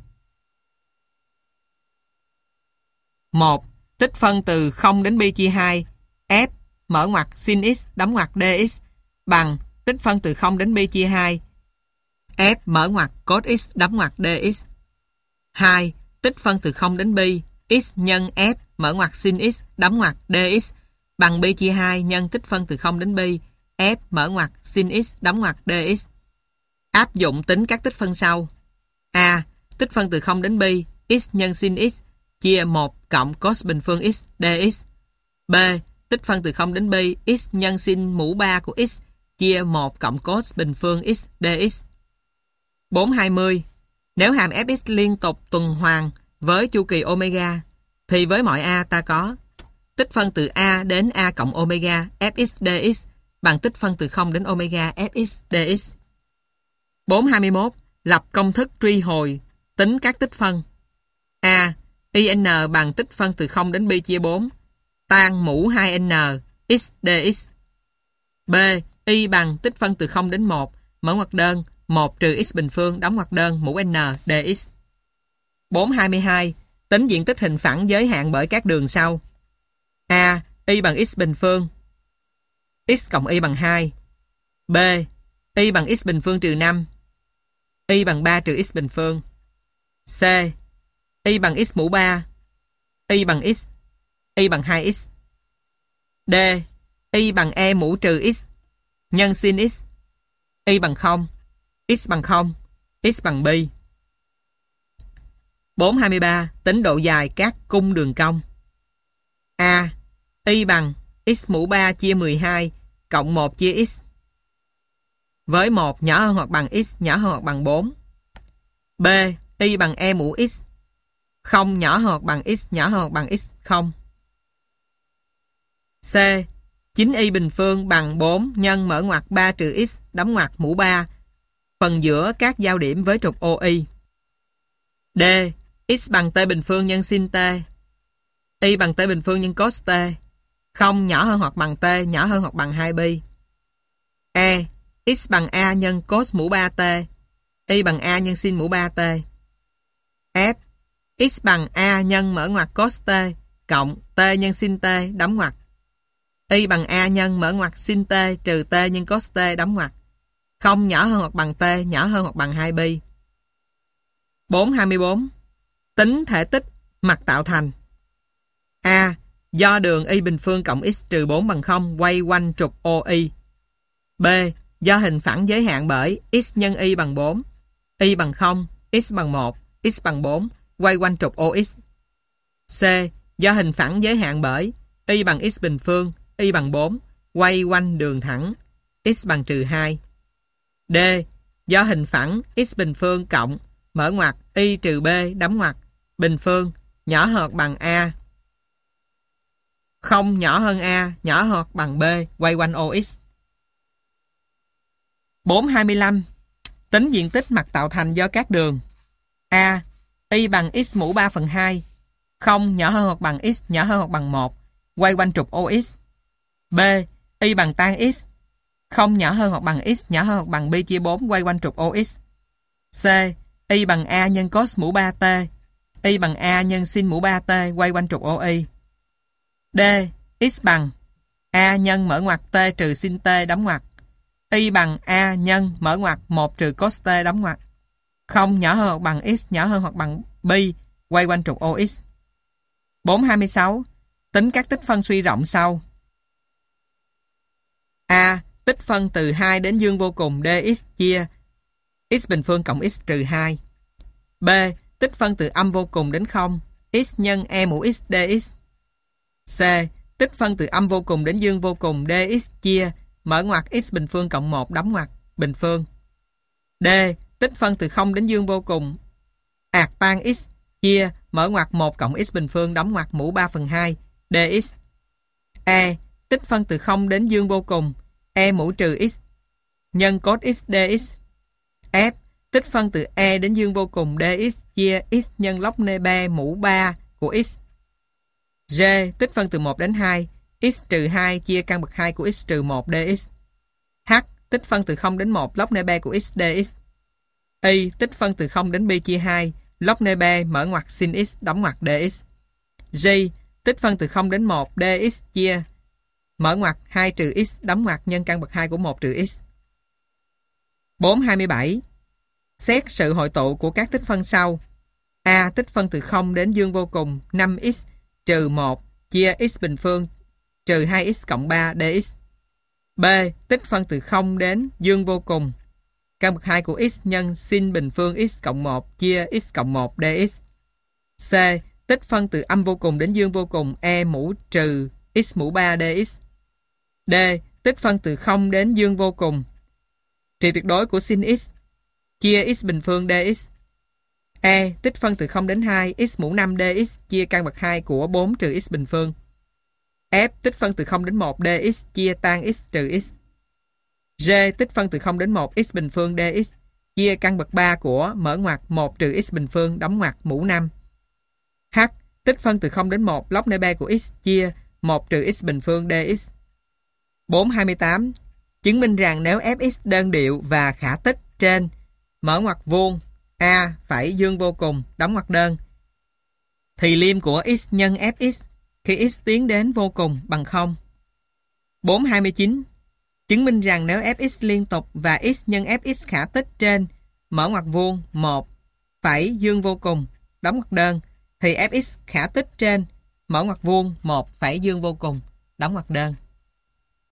1. Tích phân từ 0 đến pi chia 2 f mở ngoặc sin x đóng ngoặc dx bằng tích phân từ 0 đến pi chia 2 f mở ngoặc cos x đóng ngoặc dx. 2. Tích phân từ 0 đến pi x nhân f mở ngoặc sin x đóng ngoặc dx bằng pi chia 2 nhân tích phân từ 0 đến pi f mở ngoặc sin x đóng ngoặc dx. Áp dụng tính các tích phân sau. A. Tích phân từ 0 đến pi x nhân sin x chia 1 cộng cos bình phương x dx. B. Tích phân từ 0 đến pi x nhân sin mũ 3 của x chia 1 cộng cos bình phương x dx. 420. Nếu hàm fx liên tục tuần hoàn với chu kỳ omega thì với mọi a ta có tích phân từ a đến a cộng omega fx dx bằng tích phân từ 0 đến omega fx dx. 421. Lập công thức truy hồi tính các tích phân. A. In bằng tích phân từ 0 đến pi chia 4 tan mũ 2n x dx. B. Y bằng tích phân từ 0 đến 1 mở ngoặc đơn 1 trừ x bình phương đóng ngoặc đơn mũ n dx. 422. Tính diện tích hình phẳng giới hạn bởi các đường sau. A. Y bằng x bình phương x cộng y bằng 2. B. Y bằng x bình phương trừ 5 y bằng 3 trừ x bình phương. C. Y bằng x mũ 3 y bằng x y bằng 2x. D. Y bằng e mũ trừ x nhân sin x y bằng 0 x bằng 0 x bằng pi. 423. Tính độ dài các cung đường cong. A. Y bằng x mũ 3 chia 12 cộng 1 chia x với 1 nhỏ hơn hoặc bằng x nhỏ hơn hoặc bằng 4. B. Y bằng e mũ x 0 nhỏ hơn hoặc bằng x nhỏ hơn hoặc bằng x 0. C. 9y bình phương bằng 4 nhân mở ngoặc 3 trừ x đóng ngoặc mũ 3 phần giữa các giao điểm với trục OI. D. X bằng t bình phương nhân sin t y bằng t bình phương nhân cos t 0 nhỏ hơn hoặc bằng t nhỏ hơn hoặc bằng 2 pi. E. X bằng a nhân cos mũ 3t y bằng a nhân sin mũ 3t. F. X bằng a nhân mở ngoặc cos t cộng t nhân sin t đóng ngoặc y bằng a nhân mở ngoặc sin t trừ t nhân cos t đóng ngoặc 0 nhỏ hơn hoặc bằng t nhỏ hơn hoặc bằng 2 pi. 424. Tính thể tích mặt tạo thành. A. Do đường y bình phương cộng x trừ 4 bằng 0 quay quanh trục OI. B. Do hình phẳng giới hạn bởi x nhân y bằng 4 y bằng 0 x bằng 1 x bằng 4 quay quanh trục OX. C. Do hình phẳng giới hạn bởi y bằng x bình phương y bằng 4 quay quanh đường thẳng x bằng trừ 2. D. Do hình phẳng x bình phương cộng mở ngoặc y trừ b đóng ngoặc bình phương nhỏ hơn hoặc bằng a 0 nhỏ hơn a nhỏ hơn hoặc bằng b quay quanh OX. 425. Tính diện tích mặt tạo thành do các đường. A. Y bằng x mũ 3 phần 2 0 nhỏ hơn hoặc bằng x nhỏ hơn hoặc bằng 1 quay quanh trục OX. B. Y bằng tan x 0 nhỏ hơn hoặc bằng x nhỏ hơn hoặc bằng pi chia 4 quay quanh trục OX. C. Y bằng a nhân cos mũ 3t y bằng a nhân sin mũ 3t quay quanh trục OI. D. X bằng a nhân mở ngoặc t trừ sin t đóng ngoặc y bằng a nhân mở ngoặc 1 trừ cos t đóng ngoặc 0 nhỏ hơn hoặc bằng x nhỏ hơn hoặc bằng pi quay quanh trục OX. 426. Tính các tích phân suy rộng sau. A. Tích phân từ 2 đến dương vô cùng dx chia x bình phương cộng x trừ 2. B. Tích phân từ âm vô cùng đến 0 x nhân e mũ x dx. C. Tích phân từ âm vô cùng đến dương vô cùng dx chia mở ngoặc x bình phương cộng 1 đóng ngoặc bình phương. D. Tích phân từ 0 đến dương vô cùng tan x chia mở ngoặc 1 cộng x bình phương đóng ngoặc mũ 3 phần 2 dx. E. Tích phân từ 0 đến dương vô cùng e mũ trừ x nhân cos x dx. F. Tích phân từ e đến dương vô cùng dx chia x nhân log nê 3 mũ 3 của x. G. Tích phân từ 1 đến 2 x trừ 2 chia căn bậc 2 của x trừ 1 dx. H. Tích phân từ 0 đến 1 log nơi b của x dx. Y. Tích phân từ 0 đến pi chia 2 log nơi b mở ngoặc sin x đóng ngoặc dx. G. Tích phân từ 0 đến 1 dx chia mở ngoặc 2 trừ x đóng ngoặc nhân căn bậc 2 của 1 trừ x. 4.27. Xét sự hội tụ của các tích phân sau. A. Tích phân từ 0 đến dương vô cùng 5x trừ 1 chia x bình phương trừ 2x cộng 3 dx. B. Tích phân từ 0 đến dương vô cùng căn bậc 2 của x nhân sin bình phương x cộng 1 chia x cộng 1 dx. C. Tích phân từ âm vô cùng đến dương vô cùng e mũ trừ x mũ 3 dx. D. Tích phân từ 0 đến dương vô cùng trị tuyệt đối của sin x chia x bình phương dx. E. Tích phân từ 0 đến 2 x mũ 5 dx chia căn bậc 2 của 4 trừ x bình phương. F. Tích phân từ 0 đến 1 dx chia tan x trừ x. G. Tích phân từ 0 đến 1 x bình phương dx chia căn bậc 3 của mở ngoặc 1 trừ x bình phương đóng ngoặc mũ 5. H. Tích phân từ 0 đến 1 log nơi b của x chia 1 trừ x bình phương dx. 4.28. Chứng minh rằng nếu fx đơn điệu và khả tích trên mở ngoặc vuông A phải dương vô cùng đóng ngoặc đơn thì liêm của x nhân fx khi x tiến đến vô cùng bằng 0. 4.29. Chứng minh rằng nếu fx liên tục và x nhân fx khả tích trên mở ngoặc vuông 1 phải dương vô cùng đóng ngoặc đơn thì fx khả tích trên mở ngoặc vuông 1 phải dương vô cùng đóng ngoặc đơn.